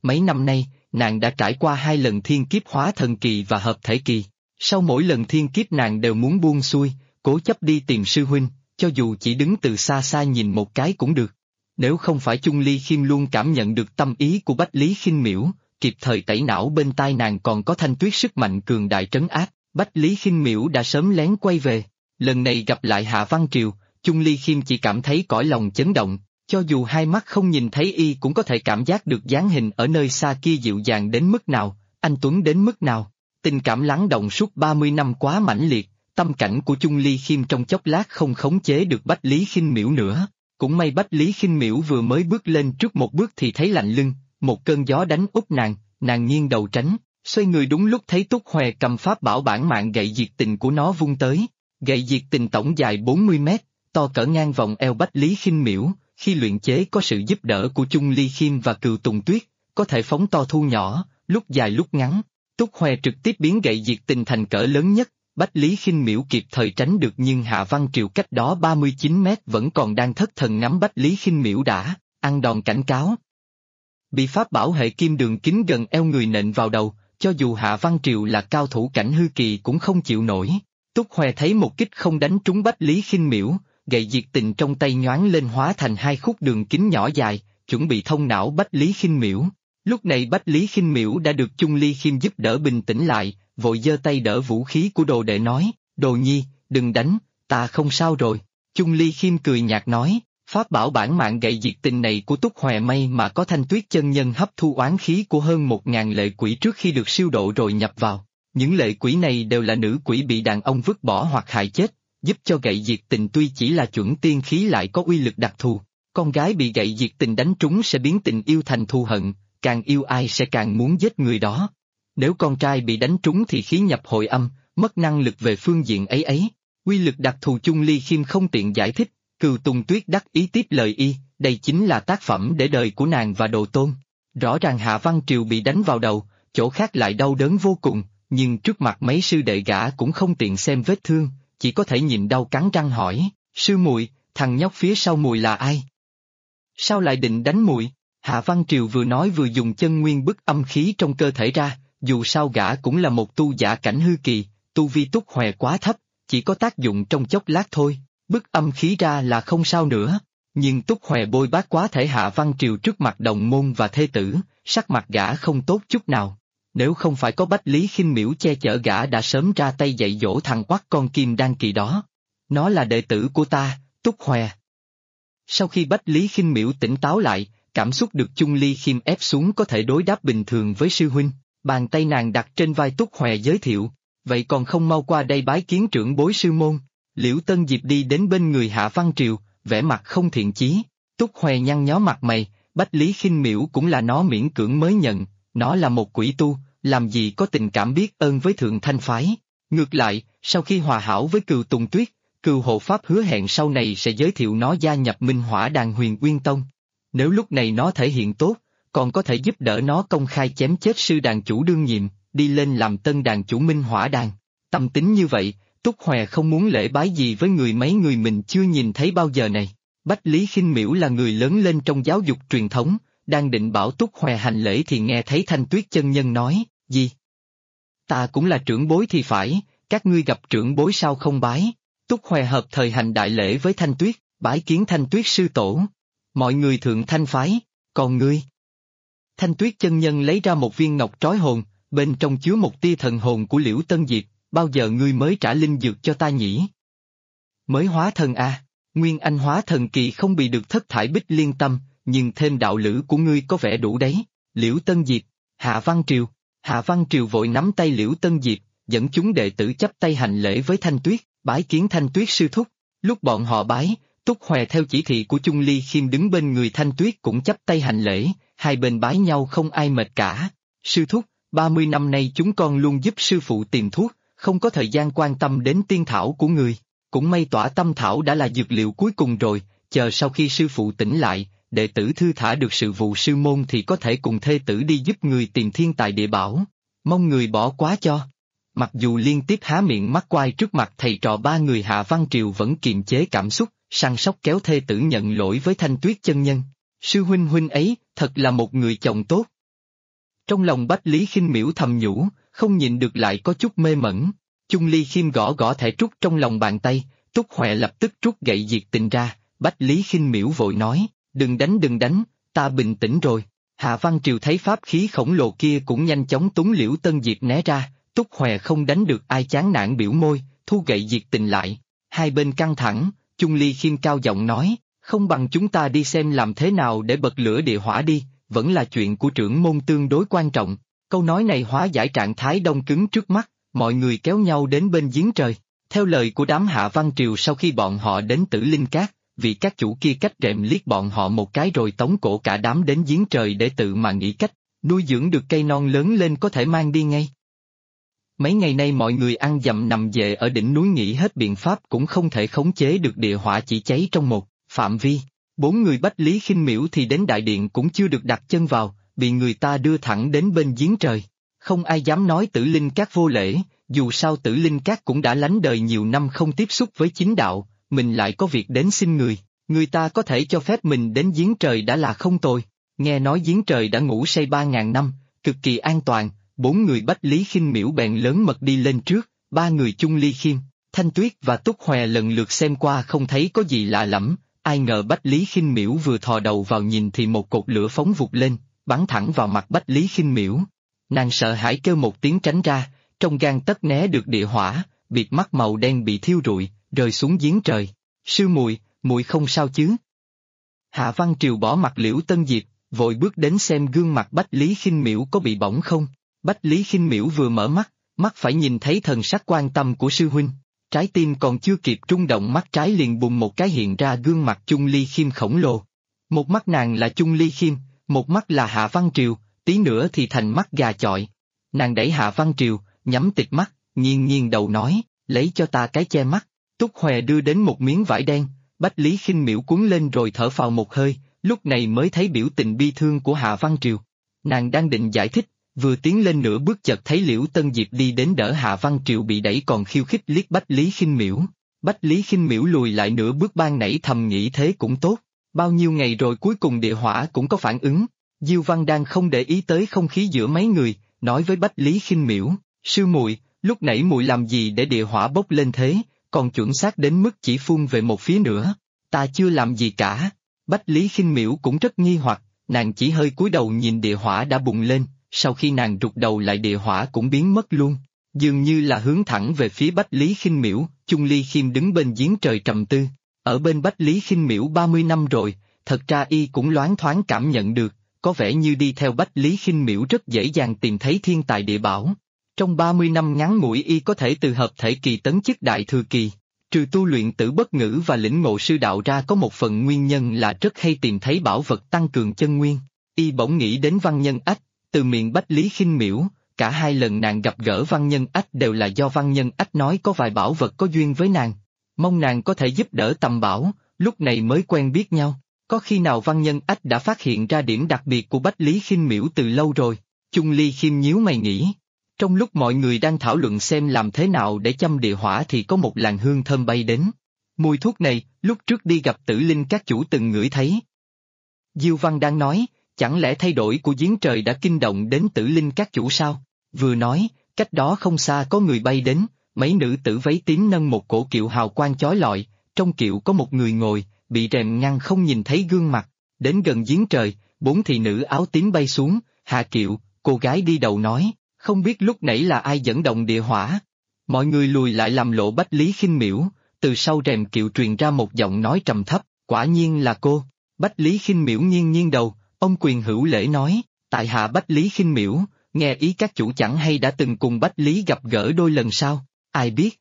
Mấy năm nay, nàng đã trải qua 2 lần thiên kiếp hóa thần kỳ và hợp thể kỳ. Sau mỗi lần thiên kiếp nàng đều muốn buông xuôi, cố chấp đi tìm sư huynh, cho dù chỉ đứng từ xa xa nhìn một cái cũng được. Nếu không phải Chung Ly Khiêm luôn cảm nhận được tâm ý của Bách Lý Khinh Miễu, kịp thời tẩy não bên tai nàng còn có Thanh Tuyết sức mạnh cường đại trấn áp, Bách Lý Khinh Miễu đã sớm lén quay về. Lần này gặp lại Hạ Văn Triều, Chung Ly Khiêm chỉ cảm thấy cõi lòng chấn động, cho dù hai mắt không nhìn thấy y cũng có thể cảm giác được dáng hình ở nơi xa kia dịu dàng đến mức nào, anh tuấn đến mức nào. Tình cảm lắng động suốt 30 năm quá mãnh liệt, tâm cảnh của Chung Ly Khiêm trong chốc lát không khống chế được Bách Lý Khinh Miễu nữa. Cũng may Bách Lý Khinh Miễu vừa mới bước lên trước một bước thì thấy lạnh lưng, một cơn gió đánh úp nàng nghiêng đầu tránh, xoay người đúng lúc thấy Túc Hoè cầm pháp bảo bản mạng gậy diệt tình của nó vung tới. Gậy diệt tình tổng dài 40 mét, to cỡ ngang vòng eo Bách Lý Khinh Miễu, khi luyện chế có sự giúp đỡ của Chung Ly Khiêm và Cừu Tùng Tuyết, có thể phóng to thu nhỏ, lúc dài lúc ngắn. Túc Hoè trực tiếp biến gậy diệt tình thành cỡ lớn nhất, Bách Lý Khinh Miễu kịp thời tránh được nhưng Hạ Văn Triều cách đó 39 mét vẫn còn đang thất thần ngắm Bách Lý Khinh Miễu đã, ăn đòn cảnh cáo. Bị pháp bảo hệ kim đường kính gần eo người nện vào đầu, cho dù Hạ Văn Triều là cao thủ cảnh hư kỳ cũng không chịu nổi. Túc Hoè thấy một kích không đánh trúng Bách Lý Khinh Miễu, gậy diệt tình trong tay nhoáng lên hóa thành 2 khúc đường kính nhỏ dài, chuẩn bị thông não Bách Lý Khinh Miễu. Lúc này Bách Lý Khinh Miễu đã được Chung Ly Khiêm giúp đỡ bình tĩnh lại, vội giơ tay đỡ vũ khí của đồ đệ nói, Đồ Nhi, đừng đánh, ta không sao rồi. Chung Ly Khiêm cười nhạt nói, pháp bảo bản mạng gậy diệt tình này của Túc Hoè may mà có Thanh Tuyết chân nhân hấp thu oán khí của hơn 1000 lệ quỷ trước khi được siêu độ rồi nhập vào. Những lệ quỷ này đều là nữ quỷ bị đàn ông vứt bỏ hoặc hại chết, giúp cho gậy diệt tình tuy chỉ là chuẩn tiên khí lại có uy lực đặc thù. Con gái bị gậy diệt tình đánh trúng sẽ biến tình yêu thành thù hận, càng yêu ai sẽ càng muốn giết người đó. Nếu con trai bị đánh trúng thì khí nhập hội âm, mất năng lực về phương diện ấy. Uy lực đặc thù Chung Ly Khiêm không tiện giải thích, Cừu Tùng Tuyết đắc ý tiếp lời y, đây chính là tác phẩm để đời của nàng và Đồ Tôn. Rõ ràng Hạ Văn Triều bị đánh vào đầu, chỗ khác lại đau đớn vô cùng, nhưng trước mặt mấy sư đệ gã cũng không tiện xem vết thương, chỉ có thể nhìn đau cắn răng hỏi, sư muội, thằng nhóc phía sau muội là ai? Sao lại định đánh muội? Hạ Văn Triều vừa nói vừa dùng chân nguyên bức âm khí trong cơ thể ra, dù sao gã cũng là một tu giả cảnh hư kỳ, tu vi Túc Hoè quá thấp, chỉ có tác dụng trong chốc lát thôi, bức âm khí ra là không sao nữa. Nhưng Túc Hoè bôi bác quá thể Hạ Văn Triều trước mặt đồng môn và thê tử, sắc mặt gã không tốt chút nào. Nếu không phải có Bách Lý Khinh Miễu che chở gã đã sớm ra tay dạy dỗ thằng oắt con kim đan kỳ đó. Nó là đệ tử của ta, Túc Hoè. Sau khi Bách Lý Khinh Miễu tỉnh táo lại, cảm xúc được Chung Ly Khiêm ép xuống có thể đối đáp bình thường với sư huynh, bàn tay nàng đặt trên vai Túc Hoè giới thiệu, vậy còn không mau qua đây bái kiến trưởng bối sư môn. Liễu Tân Diệp đi đến bên người Hạ Văn Triều, vẻ mặt không thiện chí. Túc Hoè nhăn nhó mặt mày, Bách Lý Khinh Miễu cũng là nó miễn cưỡng mới nhận, nó là một quỷ tu, làm gì có tình cảm biết ơn với Thượng Thanh Phái. Ngược lại, sau khi hòa hảo với Cừu Tùng Tuyết, Cừu Hộ Pháp hứa hẹn sau này sẽ giới thiệu nó gia nhập Minh Hỏa Đàn Huyền Uyên Tông. Nếu lúc này nó thể hiện tốt, còn có thể giúp đỡ nó công khai chém chết sư đàn chủ đương nhiệm, đi lên làm tân đàn chủ Minh Hỏa Đàn. Tâm tính như vậy, Túc Hoè không muốn lễ bái gì với mấy người mình chưa nhìn thấy bao giờ này. Bách Lý Khinh Miễu là người lớn lên trong giáo dục truyền thống, đang định bảo Túc Hoè hành lễ thì nghe thấy Thanh Tuyết chân nhân nói, gì? Ta cũng là trưởng bối thì phải, các ngươi gặp trưởng bối sao không bái? Túc Hoè hợp thời hành đại lễ với Thanh Tuyết, bái kiến Thanh Tuyết sư tổ. Mọi người Thượng Thanh Phái, còn ngươi? Thanh Tuyết chân nhân lấy ra một viên ngọc trói hồn, bên trong chứa một tia thần hồn của Liễu Tân Diệp, bao giờ ngươi mới trả linh dược cho ta nhỉ? Mới hóa thần a, Nguyên Anh hóa thần kỳ không bị được Thất Thải Bích liên tâm, nhưng thêm đạo lữ của ngươi có vẻ đủ đấy. Liễu Tân Diệp, Hạ Văn Triều. Hạ Văn Triều vội nắm tay Liễu Tân Diệp, dẫn chúng đệ tử chắp tay hành lễ với Thanh Tuyết, bái kiến Thanh Tuyết sư thúc. Lúc bọn họ bái, Túc Hoè theo chỉ thị của Chung Ly Khiêm đứng bên người Thanh Tuyết cũng chắp tay hành lễ, hai bên bái nhau không ai mệt cả. Sư thúc, 30 năm nay chúng con luôn giúp sư phụ tìm thuốc, không có thời gian quan tâm đến tiên thảo của người. Cũng may tỏa tâm thảo đã là dược liệu cuối cùng rồi, chờ sau khi sư phụ tỉnh lại, đệ tử thư thả được sự vụ sư môn thì có thể cùng thê tử đi giúp người tìm thiên tài địa bảo. Mong người bỏ quá cho. Mặc dù liên tiếp há miệng mắc quai trước mặt thầy trò ba người Hạ Văn Triều vẫn kiềm chế cảm xúc, săn sóc kéo thê tử nhận lỗi với Thanh Tuyết chân nhân. Sư huynh ấy, thật là một người chồng tốt. Trong lòng Bách Lý Khinh Miễu thầm nhủ, không nhịn được lại có chút mê mẩn. Chung Ly Khiêm gõ gõ thẻ trúc trong lòng bàn tay, Túc Huệ lập tức rút gậy diệt tình ra, Bách Lý Khinh Miễu vội nói, đừng đánh, ta bình tĩnh rồi. Hạ Văn Triều thấy pháp khí khổng lồ kia cũng nhanh chóng túng Liễu Tân Diệp né ra, Túc Huệ không đánh được ai chán nản biểu môi, thu gậy diệt tình lại. Hai bên căng thẳng, Chung Ly Khiêm cao giọng nói, không bằng chúng ta đi xem làm thế nào để bật lửa địa hỏa đi, vẫn là chuyện của trưởng môn tương đối quan trọng. Câu nói này hóa giải trạng thái đông cứng trước mắt, mọi người kéo nhau đến bên giếng trời. Theo lời của đám Hạ Văn Triều sau khi bọn họ đến Tử Linh Cát, vị các chủ kia cách rèm liếc bọn họ một cái rồi tống cổ cả đám đến giếng trời để tự mà nghĩ cách, nuôi dưỡng được cây non lớn lên có thể mang đi ngay. Mấy ngày nay mọi người ăn dầm nằm về ở đỉnh núi nghĩ hết biện pháp cũng không thể khống chế được địa hỏa chỉ cháy trong một phạm vi. 4 người Bách Lý Khinh Miễu thì đến đại điện cũng chưa được đặt chân vào, bị người ta đưa thẳng đến bên giếng trời. Không ai dám nói Tử Linh Cát vô lễ, dù sao Tử Linh Cát cũng đã lánh đời nhiều năm không tiếp xúc với chính đạo, mình lại có việc đến xin người ta có thể cho phép mình đến giếng trời đã là không tồi. Nghe nói giếng trời đã ngủ say 3.000 năm, cực kỳ an toàn, 4 người Bách Lý Khinh Miễu bèn lớn mật đi lên trước, 3 người Chung Ly Khiêm, Thanh Tuyết và Túc Hòe lần lượt xem qua không thấy có gì lạ lẫm, ai ngờ Bách Lý Khinh Miễu vừa thò đầu vào nhìn thì một cột lửa phóng vụt lên, bắn thẳng vào mặt Bách Lý Khinh Miễu. Nàng sợ hãi kêu một tiếng tránh ra, trong gang tấc né được địa hỏa, bịt mắt màu đen bị thiêu rụi, rơi xuống giếng trời. Sư muội không sao chứ? Hạ Văn Triều bỏ mặt Liễu Tân Diệp, vội bước đến xem gương mặt Bách Lý Khinh Miễu có bị bỏng không. Bách Lý Khinh Miễu vừa mở mắt, mắt phải nhìn thấy thần sắc quan tâm của sư huynh. Trái tim còn chưa kịp rung động mắt trái liền bùng một cái hiện ra gương mặt Chung Ly Khiêm khổng lồ. Một mắt nàng là Chung Ly Khiêm, một mắt là Hạ Văn Triều, tí nữa thì thành mắt gà chọi. Nàng đẩy Hạ Văn Triều, nhắm tịt mắt, nghiêng đầu nói, lấy cho ta cái che mắt. Túc Hòe đưa đến một miếng vải đen, Bách Lý Khinh Miễu cuốn lên rồi thở phào một hơi, lúc này mới thấy biểu tình bi thương của Hạ Văn Triều. Nàng đang định giải thích, vừa tiến lên nửa bước chợt thấy Liễu Tân Diệp đi đến đỡ Hạ Văn Triều bị đẩy còn khiêu khích liếc Bách Lý Khinh Miễu. Bách Lý Khinh Miễu lùi lại nửa bước ban nãy thầm nghĩ thế cũng tốt, bao nhiêu ngày rồi cuối cùng địa hỏa cũng có phản ứng. Diêu Văn đang không để ý tới không khí giữa mấy người, nói với Bách Lý Khinh Miễu, sư muội, lúc nãy muội làm gì để địa hỏa bốc lên thế, còn chuẩn xác đến mức chỉ phun về một phía nữa. Ta chưa làm gì cả. Bách Lý Khinh Miễu cũng rất nghi hoặc, nàng chỉ hơi cúi đầu nhìn địa hỏa đã bùng lên, sau khi nàng rụt đầu lại địa hỏa cũng biến mất luôn, dường như là hướng thẳng về phía Bách Lý Khinh Miễu. Chung Ly Khiêm đứng bên giếng trời trầm tư, ở bên Bách Lý Khinh Miễu 30 năm rồi, thật ra y cũng loáng thoáng cảm nhận được, có vẻ như đi theo Bách Lý Khinh Miễu rất dễ dàng tìm thấy thiên tài địa bảo. Trong 30 năm ngắn ngủi y có thể từ hợp thể kỳ tấn chức đại thừa kỳ, trừ tu luyện tử bất ngữ và lĩnh ngộ sư đạo ra có một phần nguyên nhân là rất hay tìm thấy bảo vật tăng cường chân nguyên. Y bỗng nghĩ đến Văn Nhân Ách, từ miệng Bách Lý Khinh Miễu, cả hai lần nàng gặp gỡ Văn Nhân Ách đều là do Văn Nhân Ách nói có vài bảo vật có duyên với nàng, mong nàng có thể giúp đỡ tầm bảo, lúc này mới quen biết nhau. Có khi nào Văn Nhân Ách đã phát hiện ra điểm đặc biệt của Bách Lý Khinh Miễu từ lâu rồi? Chung Ly Khiêm nhíu mày nghĩ. Trong lúc mọi người đang thảo luận xem làm thế nào để châm địa hỏa thì có một làn hương thơm bay đến. Mùi thuốc này, lúc trước đi gặp Tử Linh các chủ từng ngửi thấy. Diêu Văn đang nói, chẳng lẽ thay đổi của giếng trời đã kinh động đến Tử Linh các chủ sao? Vừa nói, cách đó không xa có người bay đến, mấy nữ tử váy tím nâng một cổ kiệu hào quang chói lọi, trong kiệu có một người ngồi, bị rèm ngăn không nhìn thấy gương mặt. Đến gần giếng trời, 4 thị nữ áo tím bay xuống, hạ kiệu, cô gái đi đầu nói, không biết lúc nãy là ai dẫn động địa hỏa. Mọi người lùi lại làm lộ Bách Lý Khinh Miễu, từ sau rèm kiệu truyền ra một giọng nói trầm thấp, quả nhiên là cô. Bách Lý Khinh Miễu nghiêng đầu, ông quyền hữu lễ nói, tại hạ Bách Lý Khinh Miễu, nghe ý các chủ chẳng hay đã từng cùng Bách Lý gặp gỡ đôi lần sao, ai biết.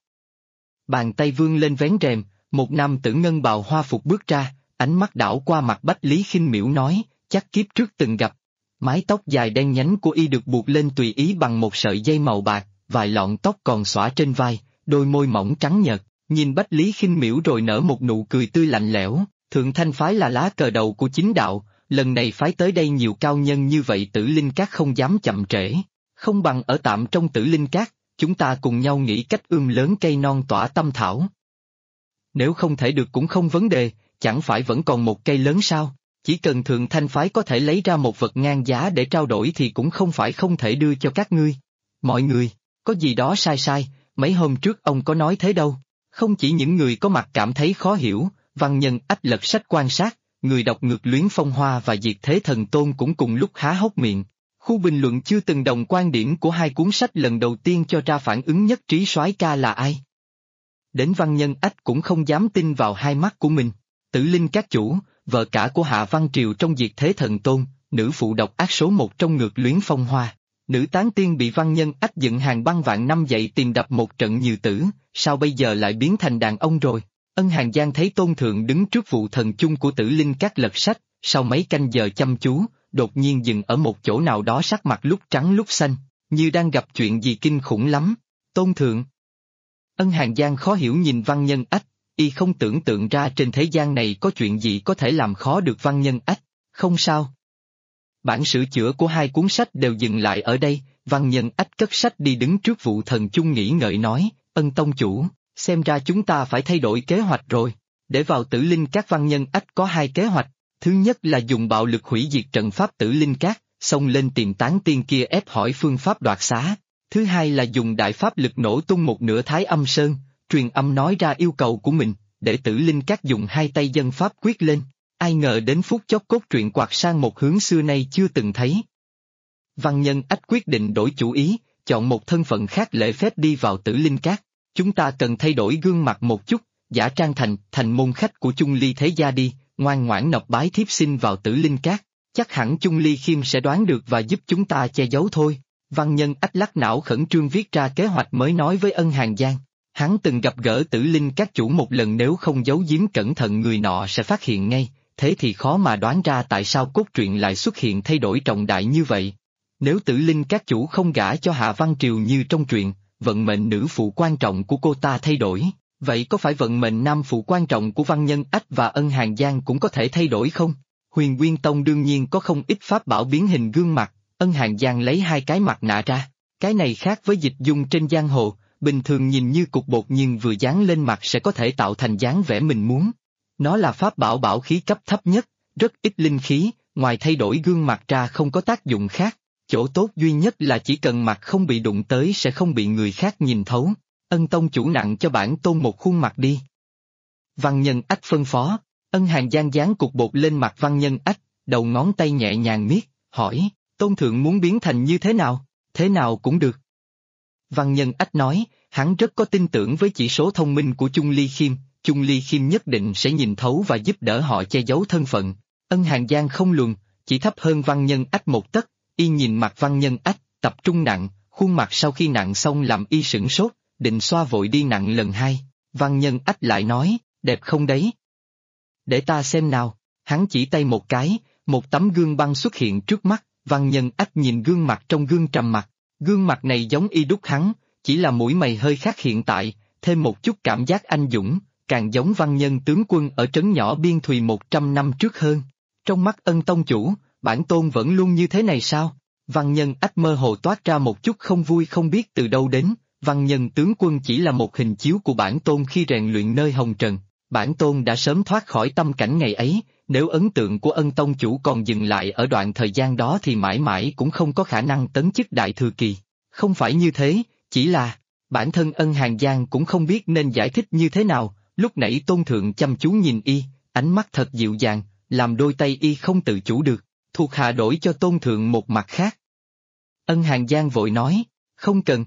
Bàn tay vươn lên vén rèm, một nam tử ngân bào hoa phục bước ra, ánh mắt đảo qua mặt Bách Lý Khinh Miễu nói, chắc kiếp trước từng gặp. Mái tóc dài đen nhánh của y được buộc lên tùy ý bằng một sợi dây màu bạc, vài lọn tóc còn xõa trên vai, đôi môi mỏng trắng nhợt, nhìn Bách Lý Khinh Miễu rồi nở một nụ cười tươi lạnh lẽo. Thượng Thanh phái là lá cờ đầu của chính đạo, lần này phái tới đây nhiều cao nhân như vậy Tử Linh Các không dám chậm trễ, không bằng ở tạm trong Tử Linh Các, chúng ta cùng nhau nghĩ cách lớn cây non tỏa tâm thảo. Nếu không thể được cũng không vấn đề, chẳng phải vẫn còn một cây lớn sao? Chỉ cần Thượng Thanh phái có thể lấy ra một vật ngang giá để trao đổi thì cũng không phải không thể đưa cho các ngươi. Mọi người, có gì đó sai sai, mấy hôm trước ông có nói thế đâu. Không chỉ những người có mặt cảm thấy khó hiểu, Văn Nhân Ách lật sách quan sát, người đọc Ngược Luyến Phong Hoa và Diệt Thế Thần Tôn cũng cùng lúc há hốc miệng. Khu bình luận chưa từng đồng quan điểm của hai cuốn sách lần đầu tiên cho ra phản ứng nhất trí soái ca là ai. Đến Văn Nhân Ách cũng không dám tin vào hai mắt của mình. Tử Linh Các Chủ, vợ cả của Hạ Văn Triều trong Diệt Thế Thần Tôn, nữ phụ độc ác số 1 trong Ngược Luyến Phong Hoa. Nữ tán tiên bị Văn Nhân Ách dựng hàng băng vạn năm dậy tìm đập một trận nhiều tử, sao bây giờ lại biến thành đàn ông rồi? Ân Hàng Giang thấy Tôn Thượng đứng trước vụ thần chung của Tử Linh Các lật sách, sau mấy canh giờ chăm chú, đột nhiên dừng ở một chỗ nào đó, sắc mặt lúc trắng lúc xanh, như đang gặp chuyện gì kinh khủng lắm. Tôn Thượng. Ân Hàng Giang khó hiểu nhìn Văn Nhân Ách, y không tưởng tượng ra trên thế gian này có chuyện gì có thể làm khó được Văn Nhân Ách. Không sao. Bản sửa chữa của hai cuốn sách đều dừng lại ở đây. Văn Nhân Ách cất sách đi đứng trước vụ thần chung nghĩ ngợi nói, Ân Tông Chủ, xem ra chúng ta phải thay đổi kế hoạch rồi. Để vào Tử Linh Các, Văn Nhân Ách có hai kế hoạch. Thứ nhất là dùng bạo lực hủy diệt trận pháp Tử Linh Các, xông lên tìm tán tiên kia ép hỏi phương pháp đoạt xá. Thứ hai là dùng đại pháp lực nổ tung một nửa Thái Âm Sơn, truyền âm nói ra yêu cầu của mình, để Tử Linh Các dùng hai tay dân pháp quyết lên. Ai ngờ đến phút chốc cốt truyện quạt sang một hướng xưa nay chưa từng thấy. Văn Nhân Ách quyết định đổi chủ ý, chọn một thân phận khác lễ phép đi vào Tử Linh Các. Chúng ta cần thay đổi gương mặt một chút, giả trang thành môn khách của Chung Ly Thế Gia đi, ngoan ngoãn nộp bái thiếp xin vào Tử Linh Các. Chắc hẳn Chung Ly Khiêm sẽ đoán được và giúp chúng ta che giấu thôi. Văn Nhân Ách lắc não khẩn trương viết ra kế hoạch mới nói với Ân Hàng Giang. Hắn từng gặp gỡ Tử Linh Các chủ một lần, nếu không giấu giếm cẩn thận người nọ sẽ phát hiện ngay, thế thì khó mà đoán ra tại sao cốt truyện lại xuất hiện thay đổi trọng đại như vậy. Nếu Tử Linh Các chủ không gả cho Hạ Văn Triều như trong truyện, vận mệnh nữ phụ quan trọng của cô ta thay đổi, vậy có phải vận mệnh nam phụ quan trọng của Văn Nhân Ách và Ân Hàng Giang cũng có thể thay đổi không? Huyền Nguyên Tông đương nhiên có không ít pháp bảo biến hình gương mặt. Ân Hàng Giang lấy hai cái mặt nạ ra, cái này khác với dịch dung trên giang hồ, bình thường nhìn như cục bột nhưng vừa dán lên mặt sẽ có thể tạo thành dáng vẻ mình muốn. Nó là pháp bảo bảo khí cấp thấp nhất, rất ít linh khí, ngoài thay đổi gương mặt ra không có tác dụng khác, chỗ tốt duy nhất là chỉ cần mặt không bị đụng tới sẽ không bị người khác nhìn thấu. Ân Tông Chủ nặng cho bản tôn một khuôn mặt đi. Văn Nhân Ách phân phó, Ân Hàng Giang dán cục bột lên mặt Văn Nhân Ách, đầu ngón tay nhẹ nhàng miết, hỏi, Tôn Thượng muốn biến thành như thế nào cũng được. Văn Nhân Ách nói, hắn rất có tin tưởng với chỉ số thông minh của Chung Ly Khiêm, Chung Ly Khiêm nhất định sẽ nhìn thấu và giúp đỡ họ che giấu thân phận. Ân Hàng Giang không luồn, chỉ thấp hơn Văn Nhân Ách một tấc, y nhìn mặt Văn Nhân Ách, tập trung nặng, khuôn mặt sau khi nặng xong làm y sửng sốt, định xoa vội đi nặng lần hai. Văn Nhân Ách lại nói, đẹp không đấy? Để ta xem nào. Hắn chỉ tay một cái, một tấm gương băng xuất hiện trước mắt. Văn Nhân Ách nhìn gương mặt trong gương trầm mặt, gương mặt này giống y đúc hắn, chỉ là mũi mày hơi khác hiện tại, thêm một chút cảm giác anh dũng, càng giống Văn Nhân tướng quân ở trấn nhỏ Biên Thùy 100 năm trước hơn. Trong mắt Ân Tông Chủ, bản tôn vẫn luôn như thế này sao? Văn Nhân Ách mơ hồ toát ra một chút không vui không biết từ đâu đến. Văn Nhân tướng quân chỉ là một hình chiếu của bản tôn khi rèn luyện nơi hồng trần, bản tôn đã sớm thoát khỏi tâm cảnh ngày ấy. Nếu ấn tượng của Ân Tông Chủ còn dừng lại ở đoạn thời gian đó thì mãi mãi cũng không có khả năng tấn chức đại thừa kỳ. Không phải như thế, chỉ là, bản thân Ân Hàng Giang cũng không biết nên giải thích như thế nào, lúc nãy Tôn Thượng chăm chú nhìn y, ánh mắt thật dịu dàng, làm đôi tay y không tự chủ được, thuộc hạ đổi cho Tôn Thượng một mặt khác. Ân Hàng Giang vội nói, không cần.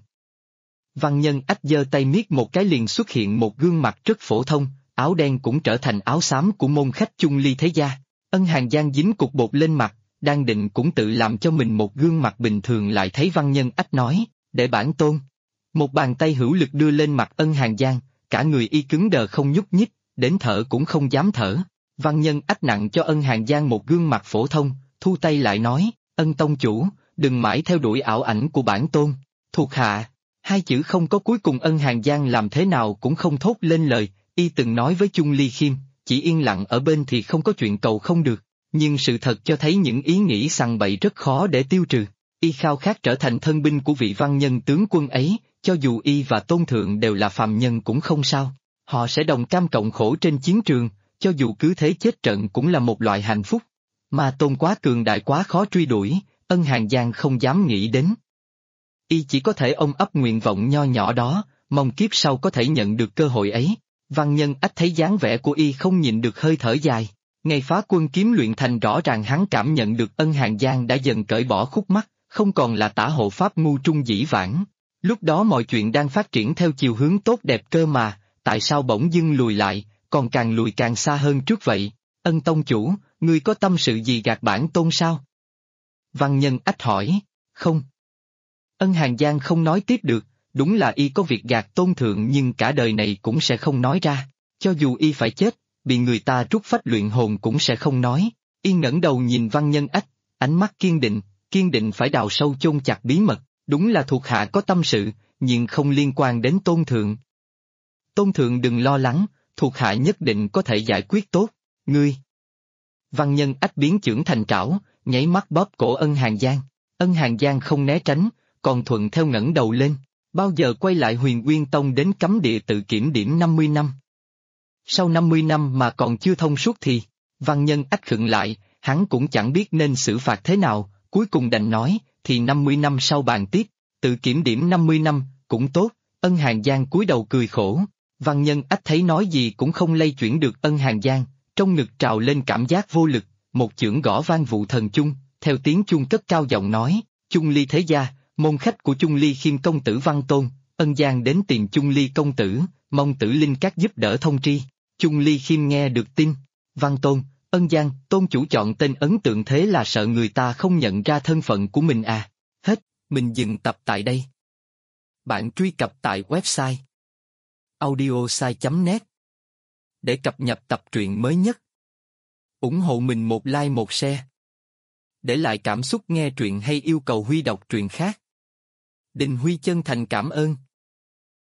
Văn Nhân Ách giơ tay miết một cái liền xuất hiện một gương mặt rất phổ thông. Áo đen cũng trở thành áo xám của môn khách Chung Ly Thế Gia. Ân Hàng Giang dính cục bột lên mặt, đang định cũng tự làm cho mình một gương mặt bình thường lại thấy Văn Nhân Ách nói, để bản tôn. Một bàn tay hữu lực đưa lên mặt Ân Hàng Giang, cả người y cứng đờ không nhúc nhích, đến thở cũng không dám thở. Văn Nhân Ách nặng cho Ân Hàng Giang một gương mặt phổ thông, thu tay lại nói, Ân Tông Chủ, đừng mãi theo đuổi ảo ảnh của bản tôn. Thuộc hạ, hai chữ không có cuối cùng Ân Hàng Giang làm thế nào cũng không thốt lên lời. Y từng nói với Chung Ly Khiêm, chỉ yên lặng ở bên thì không có chuyện cầu không được, nhưng sự thật cho thấy những ý nghĩ sằng bậy rất khó để tiêu trừ. Y khao khát trở thành thân binh của vị Văn Nhân tướng quân ấy, cho dù y và Tôn Thượng đều là phàm nhân cũng không sao. Họ sẽ đồng cam cộng khổ trên chiến trường, cho dù cứ thế chết trận cũng là một loại hạnh phúc. Ma tôn quá cường đại quá khó truy đuổi, Ân Hàng Giang không dám nghĩ đến. Y chỉ có thể ôm ấp nguyện vọng nho nhỏ đó, mong kiếp sau có thể nhận được cơ hội ấy. Văn Nhân Ách thấy dáng vẻ của Y không nhịn được hơi thở dài. Ngày phá quân kiếm luyện thành rõ ràng hắn cảm nhận được Ân Hàng Giang đã dần cởi bỏ khúc mắc, không còn là tả hộ pháp ngu trung dĩ vãng. Lúc đó mọi chuyện đang phát triển theo chiều hướng tốt đẹp cơ mà, tại sao bỗng dưng lùi lại, còn càng lùi càng xa hơn trước vậy? Ân tông chủ, ngươi có tâm sự gì gạt bản tôn sao? Văn Nhân Ách hỏi, không. Ân Hàng Giang không nói tiếp được, đúng là Y có việc gạt tôn thượng nhưng cả đời này cũng sẽ không nói ra, cho dù Y phải chết, bị người ta rút phách luyện hồn cũng sẽ không nói. Y ngẩng đầu nhìn Văn Nhân Ách, ánh mắt kiên định phải đào sâu chôn chặt bí mật, đúng là thuộc hạ có tâm sự, nhưng không liên quan đến tôn thượng. Tôn thượng đừng lo lắng, thuộc hạ nhất định có thể giải quyết tốt, ngươi. Văn Nhân Ách biến chưởng thành trảo, nháy mắt bóp cổ Ân Hàng Giang. Ân Hàng Giang không né tránh, còn thuận theo ngẩng đầu lên. Bao giờ quay lại Huyền Nguyên Tông đến cấm địa tự kiểm điểm 50 năm? Sau 50 năm mà còn chưa thông suốt thì, Văn Nhân Ách khựng lại, hắn cũng chẳng biết nên xử phạt thế nào, cuối cùng đành nói, thì 50 năm sau bàn tiếp, tự kiểm điểm 50 năm, cũng tốt. Ân Hàng Giang cúi đầu cười khổ. Văn Nhân Ách thấy nói gì cũng không lay chuyển được Ân Hàng Giang, trong ngực trào lên cảm giác vô lực, một chưởng gõ vang vụ thần chung, theo tiếng chuông cất cao giọng nói, Chung Ly thế gia, môn khách của Chung Ly Khiêm công tử Văn Tôn, Ân Giang đến tìm Chung Ly công tử, mong Tử Linh các giúp đỡ thông tri. Chung Ly Khiêm nghe được tin, Văn Tôn, Ân Giang, tôn chủ chọn tên ấn tượng thế là sợ người ta không nhận ra thân phận của mình à. Hết, mình dừng tập tại đây. Bạn truy cập tại website audiosai.net để cập nhật tập truyện mới nhất. Ủng hộ mình một like một share. Để lại cảm xúc nghe truyện hay yêu cầu Huy đọc truyện khác. Đình Huy chân thành cảm ơn.